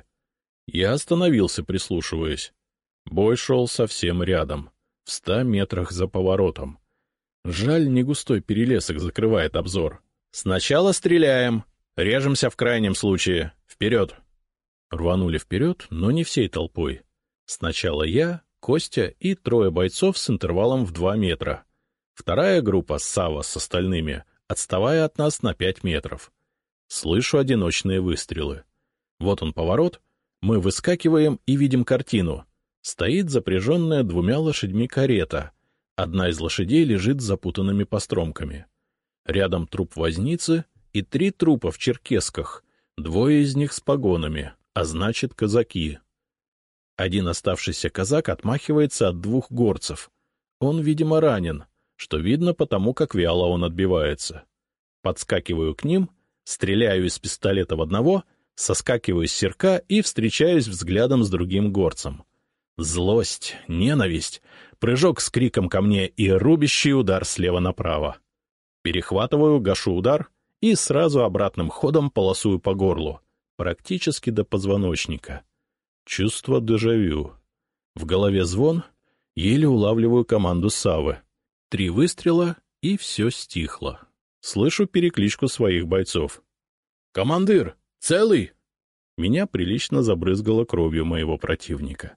Я остановился, прислушиваясь. Бой шел совсем рядом, в 100 метрах за поворотом. Жаль, негустой перелесок закрывает обзор. «Сначала стреляем, режемся в крайнем случае. Вперед!» Рванули вперед, но не всей толпой. Сначала я, Костя и 3 бойцов с интервалом в 2 метра. Вторая группа, Сава с остальными, отставая от нас на 5 метров. Слышу одиночные выстрелы. Вот он поворот, мы выскакиваем и видим картину. Стоит запряженная 2 лошадьми карета. Одна из лошадей лежит с запутанными постромками. Рядом труп возницы и 3 трупа в черкесках, 2 из них с погонами, а значит казаки. Один оставшийся казак отмахивается от 2 горцев. Он, видимо, ранен, что видно потому, как вяло он отбивается. Подскакиваю к ним, Стреляю из пистолета в одного, соскакиваю с седла и встречаюсь взглядом с другим горцем. Злость, ненависть, прыжок с криком ко мне и рубящий удар слева направо. Перехватываю, гашу удар и сразу обратным ходом полосую по горлу, практически до позвоночника. Чувство дежавю. В голове звон, еле улавливаю команду Саввы. 3 выстрела, и все стихло. Слышу перекличку своих бойцов. «Командир, целый?» Меня прилично забрызгало кровью моего противника.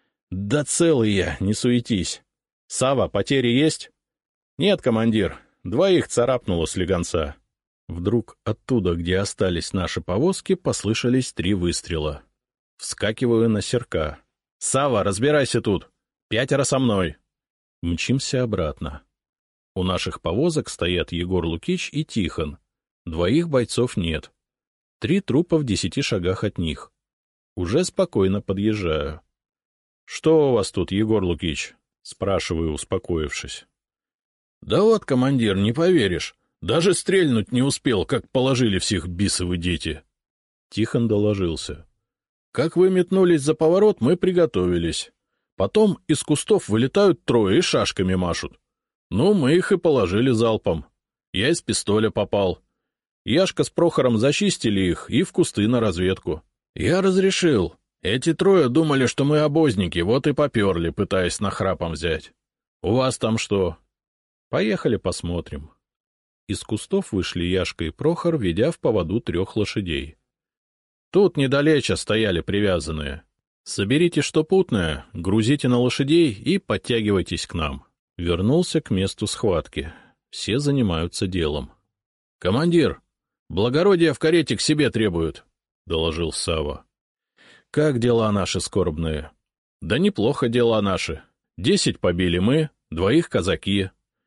«Да целый я, не суетись. Савва, потери есть?» «Нет, командир, 2 царапнуло слегонца». Вдруг оттуда, где остались наши повозки, послышались 3 выстрела. Вскакиваю на серка. «Савва, разбирайся тут! 5 со мной!» Мчимся обратно. У наших повозок стоят Егор Лукич и Тихон. 2 бойцов нет. 3 трупа в 10 шагах от них. Уже спокойно подъезжаю. — Что у вас тут, Егор Лукич? — спрашиваю, успокоившись. — Да вот, командир, не поверишь. Даже стрельнуть не успел, как положили всех бисовы дети. Тихон доложился. — Как вы метнулись за поворот, мы приготовились. Потом из кустов вылетают 3 и шашками машут. Ну, мы их и положили залпом. Я из пистоля попал. Яшка с Прохором зачистили их и в кусты на разведку. Я разрешил. Эти 3 думали, что мы обозники, вот и поперли, пытаясь нахрапом взять. У вас там что? Поехали посмотрим. Из кустов вышли Яшка и Прохор, ведя в поводу 3 лошадей. Тут недалече стояли привязанные. Соберите что путное, грузите на лошадей и подтягивайтесь к нам. Вернулся к месту схватки. Все занимаются делом. — Командир, благородие в карете к себе требуют, — доложил Савва. — Как дела наши скорбные? — Да неплохо дела наши. 10 побили мы, 2 казаки.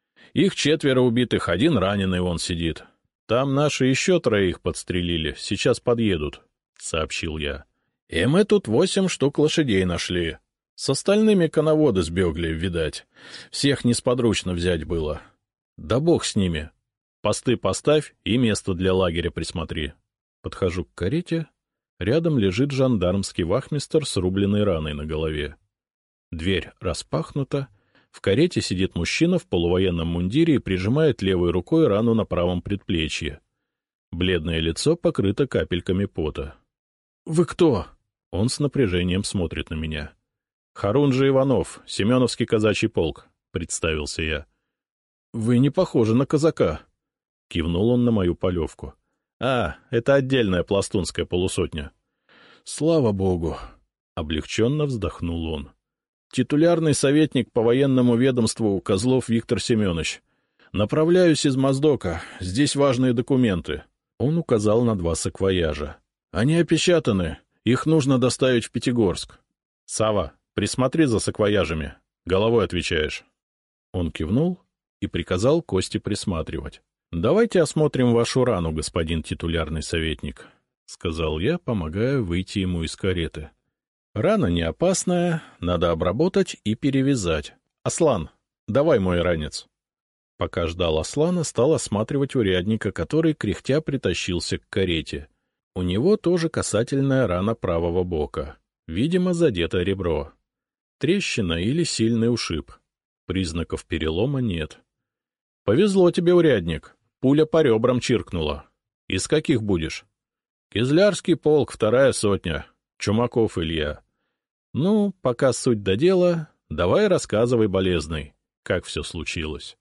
Их 4 убитых, 1 раненый вон сидит. Там наши еще 3 подстрелили, сейчас подъедут, — сообщил я. — И мы тут 8 штук лошадей нашли. С остальными коноводы сбегли, видать. Всех несподручно взять было. Да бог с ними. Посты поставь и место для лагеря присмотри. Подхожу к карете. Рядом лежит жандармский вахмистр с рубленной раной на голове. Дверь распахнута. В карете сидит мужчина в полувоенном мундире и прижимает левой рукой рану на правом предплечье. Бледное лицо покрыто капельками пота. — Вы кто? Он с напряжением смотрит на меня. — Харунжий Иванов, Семеновский казачий полк, — представился я. — Вы не похожи на казака, — кивнул он на мою полевку. — А, это отдельная пластунская полусотня. — Слава богу! — облегченно вздохнул он. — Титулярный советник по военному ведомству Козлов Виктор Семенович. Направляюсь из Моздока, здесь важные документы. Он указал на 2 саквояжа. — Они опечатаны, их нужно доставить в Пятигорск. — Сава, присмотри за саквояжами. Головой отвечаешь. Он кивнул и приказал Косте присматривать. — Давайте осмотрим вашу рану, господин титулярный советник, — сказал я, помогая выйти ему из кареты. Рана не опасная, надо обработать и перевязать. Аслан, давай мой ранец. Пока ждал Аслана, стал осматривать урядника, который, кряхтя, притащился к карете. У него тоже касательная рана правого бока. Видимо, задето ребро. Трещина или сильный ушиб. Признаков перелома нет. — Повезло тебе, урядник. Пуля по ребрам чиркнула. Из каких будешь? — Кизлярский полк, 2 сотня. Чумаков Илья. — Ну, пока суть до дела, давай рассказывай, болезный, как все случилось.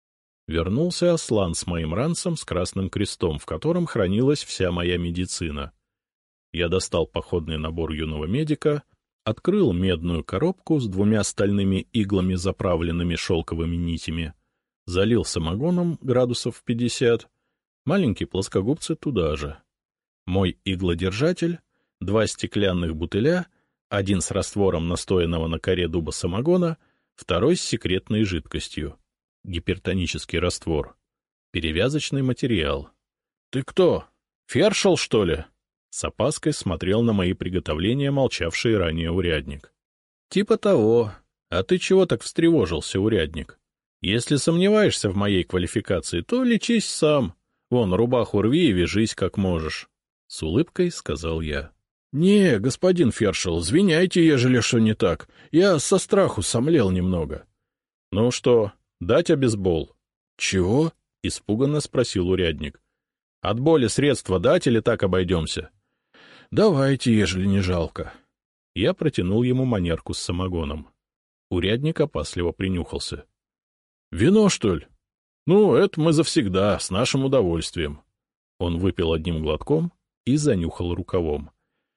Вернулся Аслан с моим ранцем с красным крестом, в котором хранилась вся моя медицина. Я достал походный набор юного медика, открыл медную коробку с 2 стальными иглами, заправленными шелковыми нитями, залил самогоном градусов 50, маленькие плоскогубцы туда же. Мой иглодержатель, 2 стеклянных бутыля, 1 с раствором настоянного на коре дуба самогона, 2 с секретной жидкостью. Гипертонический раствор. Перевязочный материал. — Ты кто? Фершел, что ли? С опаской смотрел на мои приготовления молчавший ранее урядник. — Типа того. А ты чего так встревожился, урядник? Если сомневаешься в моей квалификации, то лечись сам. Вон, рубаху рви и вяжись, как можешь, — с улыбкой сказал я. — Не, господин Фершел, извиняйте, ежели что не так. Я со страху сомлел немного. — Ну что, дать обезбол? — Чего? — испуганно спросил урядник. — От боли средства дать или так обойдемся? — Давайте, ежели не жалко. Я протянул ему манерку с самогоном. Урядник опасливо принюхался. — Вино, что ли? — Ну, это мы завсегда, с нашим удовольствием. Он выпил одним глотком и занюхал рукавом.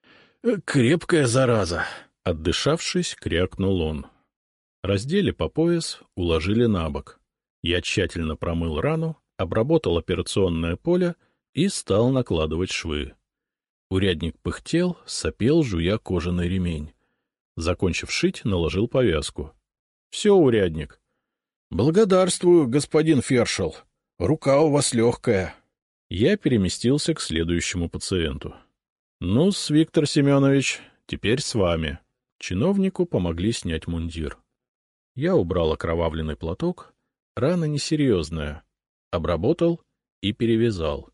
— Крепкая зараза! — отдышавшись, крякнул он. Раздели по пояс, уложили на бок. Я тщательно промыл рану, обработал операционное поле и стал накладывать швы. Урядник пыхтел, сопел, жуя кожаный ремень. Закончив шить, наложил повязку. — Все, урядник. — Благодарствую, господин Фершел. Рука у вас легкая. Я переместился к следующему пациенту. — Ну-с, Виктор Семенович, теперь с вами. Чиновнику помогли снять мундир. Я убрал окровавленный платок. Рана несерьезная. Обработал и перевязал.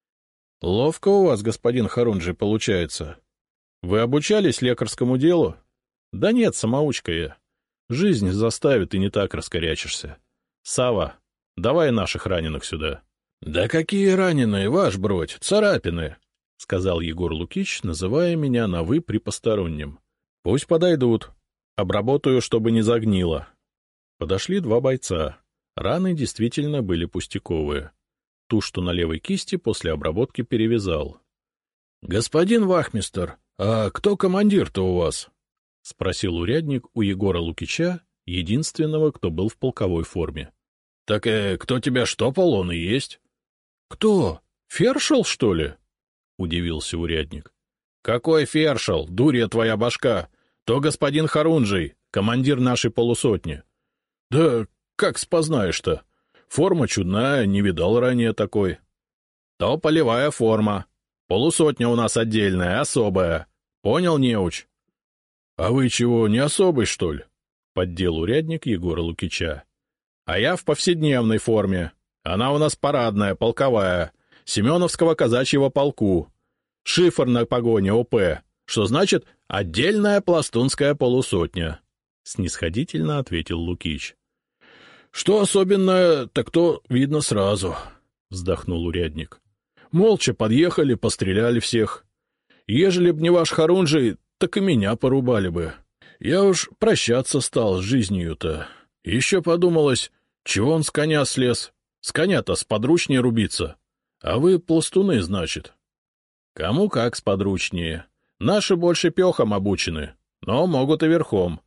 — Ловко у вас, господин Харунжий, получается. Вы обучались лекарскому делу? — Да нет, самоучка я. Жизнь заставит, и не так раскорячишься. Сава, давай наших раненых сюда. — Да какие раненые, ваш бродь, царапины, — сказал Егор Лукич, называя меня на «вы» при постороннем. — Пусть подойдут. Обработаю, чтобы не загнило. Подошли два бойца. Раны действительно были пустяковые. Ту, что на левой кисти, после обработки перевязал. — Господин вахмистр, а кто командир-то у вас? — спросил урядник у Егора Лукича, единственного, кто был в полковой форме. — Так кто тебя штопал, он и есть. — Кто? Фершел, что ли? — удивился урядник. — Какой Фершел, дурья твоя башка? То господин Харунжий, командир нашей полусотни. — Да как спознаешь-то? Форма чудная, не видал ранее такой. — То полевая форма. Полусотня у нас отдельная, особая. Понял, неуч? — А вы чего, не особый, что ли? — поддел урядник Егора Лукича. — А я в повседневной форме. Она у нас парадная, полковая. Семеновского казачьего полку. Шифр на погоне ОП, что значит «отдельная пластунская полусотня», — снисходительно ответил Лукич. — Что особенное, так то видно сразу, — вздохнул урядник. — Молча подъехали, постреляли всех. Ежели б не ваш Харунжий, так и меня порубали бы. Я уж прощаться стал с жизнью-то. Еще подумалось, чего он с коня слез. С коня-то сподручнее рубиться. А вы пластуны, значит. Кому как сподручнее. Наши больше пехом обучены, но могут и верхом.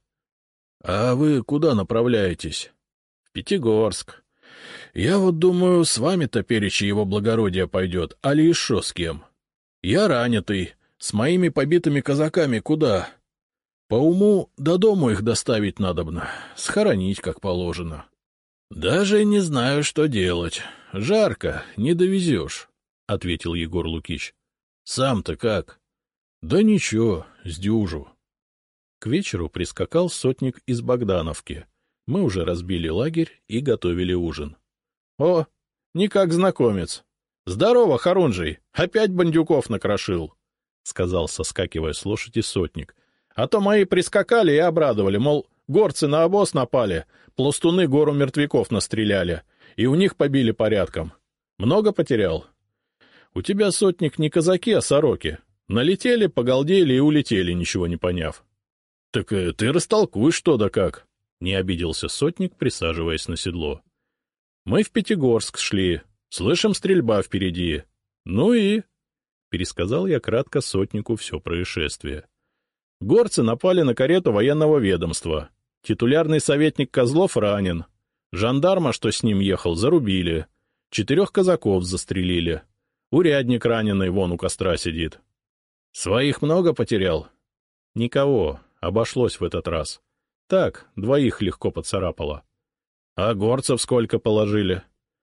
А вы куда направляетесь? В Пятигорск. Я вот думаю, с вами-то перечи его благородия пойдет, али еще с кем. Я ранятый, с моими побитыми казаками куда? По уму до дому их доставить надобно, схоронить как положено. Даже не знаю, что делать. Жарко, не довезешь, — ответил Егор Лукич. Сам-то как? Да ничего, сдюжу. К вечеру прискакал сотник из Богдановки. Мы уже разбили лагерь и готовили ужин. — О, не как знакомец. — Здорово, Харунжий, опять бандюков накрошил, — сказал, соскакивая с лошади сотник. — А то мои прискакали и обрадовали, мол, горцы на обоз напали, пластуны гору мертвяков настреляли, и у них побили порядком. Много потерял? — У тебя, сотник, не казаки, а сороки. Налетели, погалдели и улетели, ничего не поняв. — Так ты растолкуй, что да как, — не обиделся сотник, присаживаясь на седло. — Мы в Пятигорск шли, слышим, стрельба впереди. Ну и... — пересказал я кратко сотнику все происшествие. Горцы напали на карету военного ведомства. Титулярный советник Козлов ранен. Жандарма, что с ним ехал, зарубили. 4 казаков застрелили. Урядник раненый вон у костра сидит. Своих много потерял? Никого, обошлось в этот раз. Так, 2 легко поцарапало. А горцев сколько положили?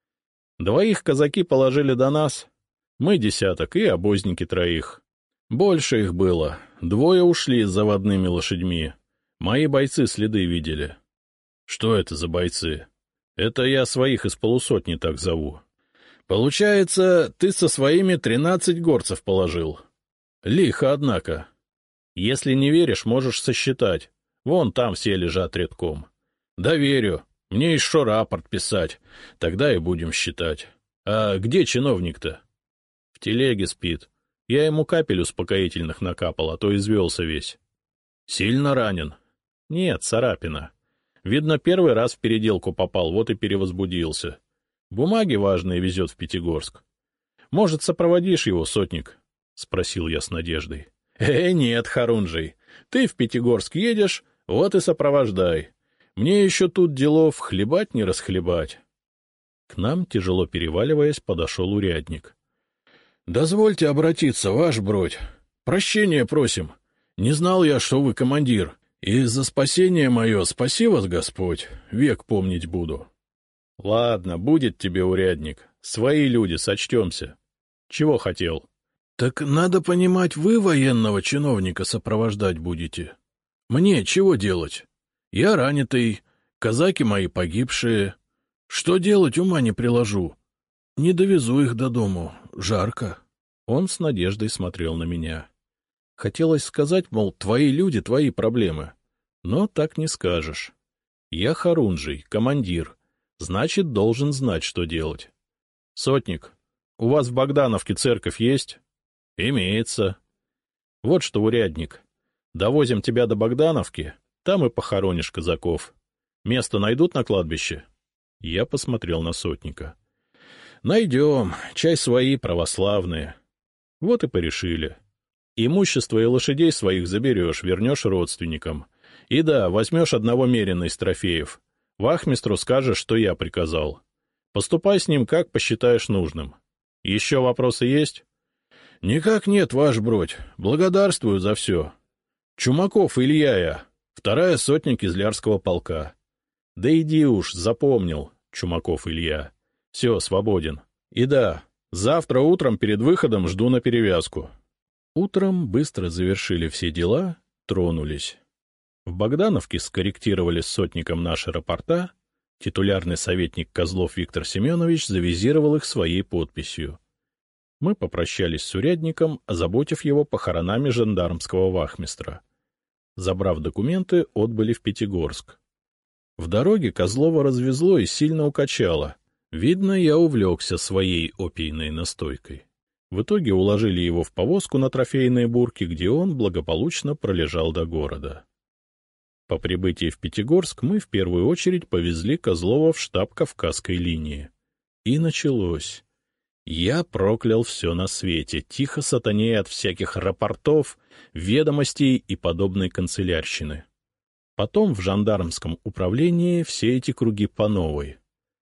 2 казаки положили до нас. Мы 10 и обозники 3. Больше их было. 2 ушли с заводными лошадьми. Мои бойцы следы видели. Что это за бойцы? Это я своих из полусотни так зову. Получается, ты со своими 13 горцев положил. Лихо, однако. Если не веришь, можешь сосчитать. Вон там все лежат редком. Да верю. Мне еще рапорт писать. Тогда и будем считать. А где чиновник-то? В телеге спит. Я ему капель успокоительных накапал, а то извелся весь. Сильно ранен? Нет, царапина. Видно, первый раз в переделку попал, вот и перевозбудился. Бумаги важные везет в Пятигорск. Может, сопроводишь его, сотник? — спросил я с надеждой. — нет, Харунжий, ты в Пятигорск едешь, вот и сопровождай. Мне еще тут делов хлебать не расхлебать. К нам, тяжело переваливаясь, подошел урядник. — Дозвольте обратиться, ваш бродь. Прощения просим. Не знал я, что вы командир. И за спасение мое спаси вас, Господь, век помнить буду. — Ладно, будет тебе, урядник. Свои люди, сочтемся. Чего хотел? — Так надо понимать, вы военного чиновника сопровождать будете. Мне чего делать? Я ранитый, казаки мои погибшие. Что делать, ума не приложу. Не довезу их до дому, жарко. Он с надеждой смотрел на меня. Хотелось сказать, мол, твои люди, твои проблемы. Но так не скажешь. Я Харунжий, командир. Значит, должен знать, что делать. Сотник, у вас в Богдановке церковь есть? Имеется. Вот что, урядник, довозим тебя до Богдановки, там и похоронишь казаков. Место найдут на кладбище? Я посмотрел на сотника. Найдем, чай свои, православные. Вот и порешили. Имущество и лошадей своих заберешь, вернешь родственникам. И да, возьмешь одного мерина из трофеев. Вахмистру скажешь, что я приказал. Поступай с ним, как посчитаешь нужным. Еще вопросы есть? — Никак нет, ваш бродь. Благодарствую за все. Чумаков Илья я, 2-я сотня Кизлярского полка. Да иди уж, запомнил, Чумаков Илья. Все, свободен. И да, завтра утром перед выходом жду на перевязку. Утром быстро завершили все дела, тронулись. В Богдановке скорректировали с сотником наши рапорта, титулярный советник Козлов Виктор Семенович завизировал их своей подписью. Мы попрощались с урядником, озаботив его похоронами жандармского вахмистра. Забрав документы, отбыли в Пятигорск. В дороге Козлова развезло и сильно укачало. Видно, я увлекся своей опийной настойкой. В итоге уложили его в повозку на трофейные бурки, где он благополучно пролежал до города. По прибытии в Пятигорск мы в первую очередь повезли Козлова в штаб Кавказской линии. И началось. Я проклял все на свете, тихо сатанея от всяких рапортов, ведомостей и подобной канцелярщины. Потом в жандармском управлении все эти круги по новой.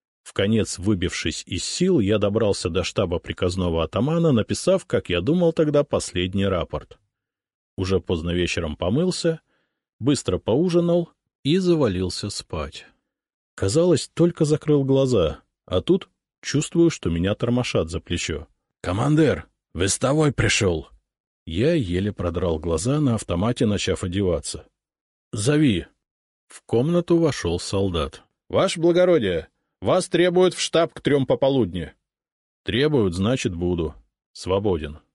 Вконец выбившись из сил, я добрался до штаба приказного атамана, написав, как я думал тогда, последний рапорт. Уже поздно вечером помылся, быстро поужинал и завалился спать. Казалось, только закрыл глаза, а тут чувствую, что меня тормошат за плечо. — Командир, вестовой пришел! Я еле продрал глаза, на автомате начав одеваться. — Зови. В комнату вошел солдат. — Ваше благородие, вас требуют в штаб к 3 пополудни. — Требуют, значит, буду. Свободен.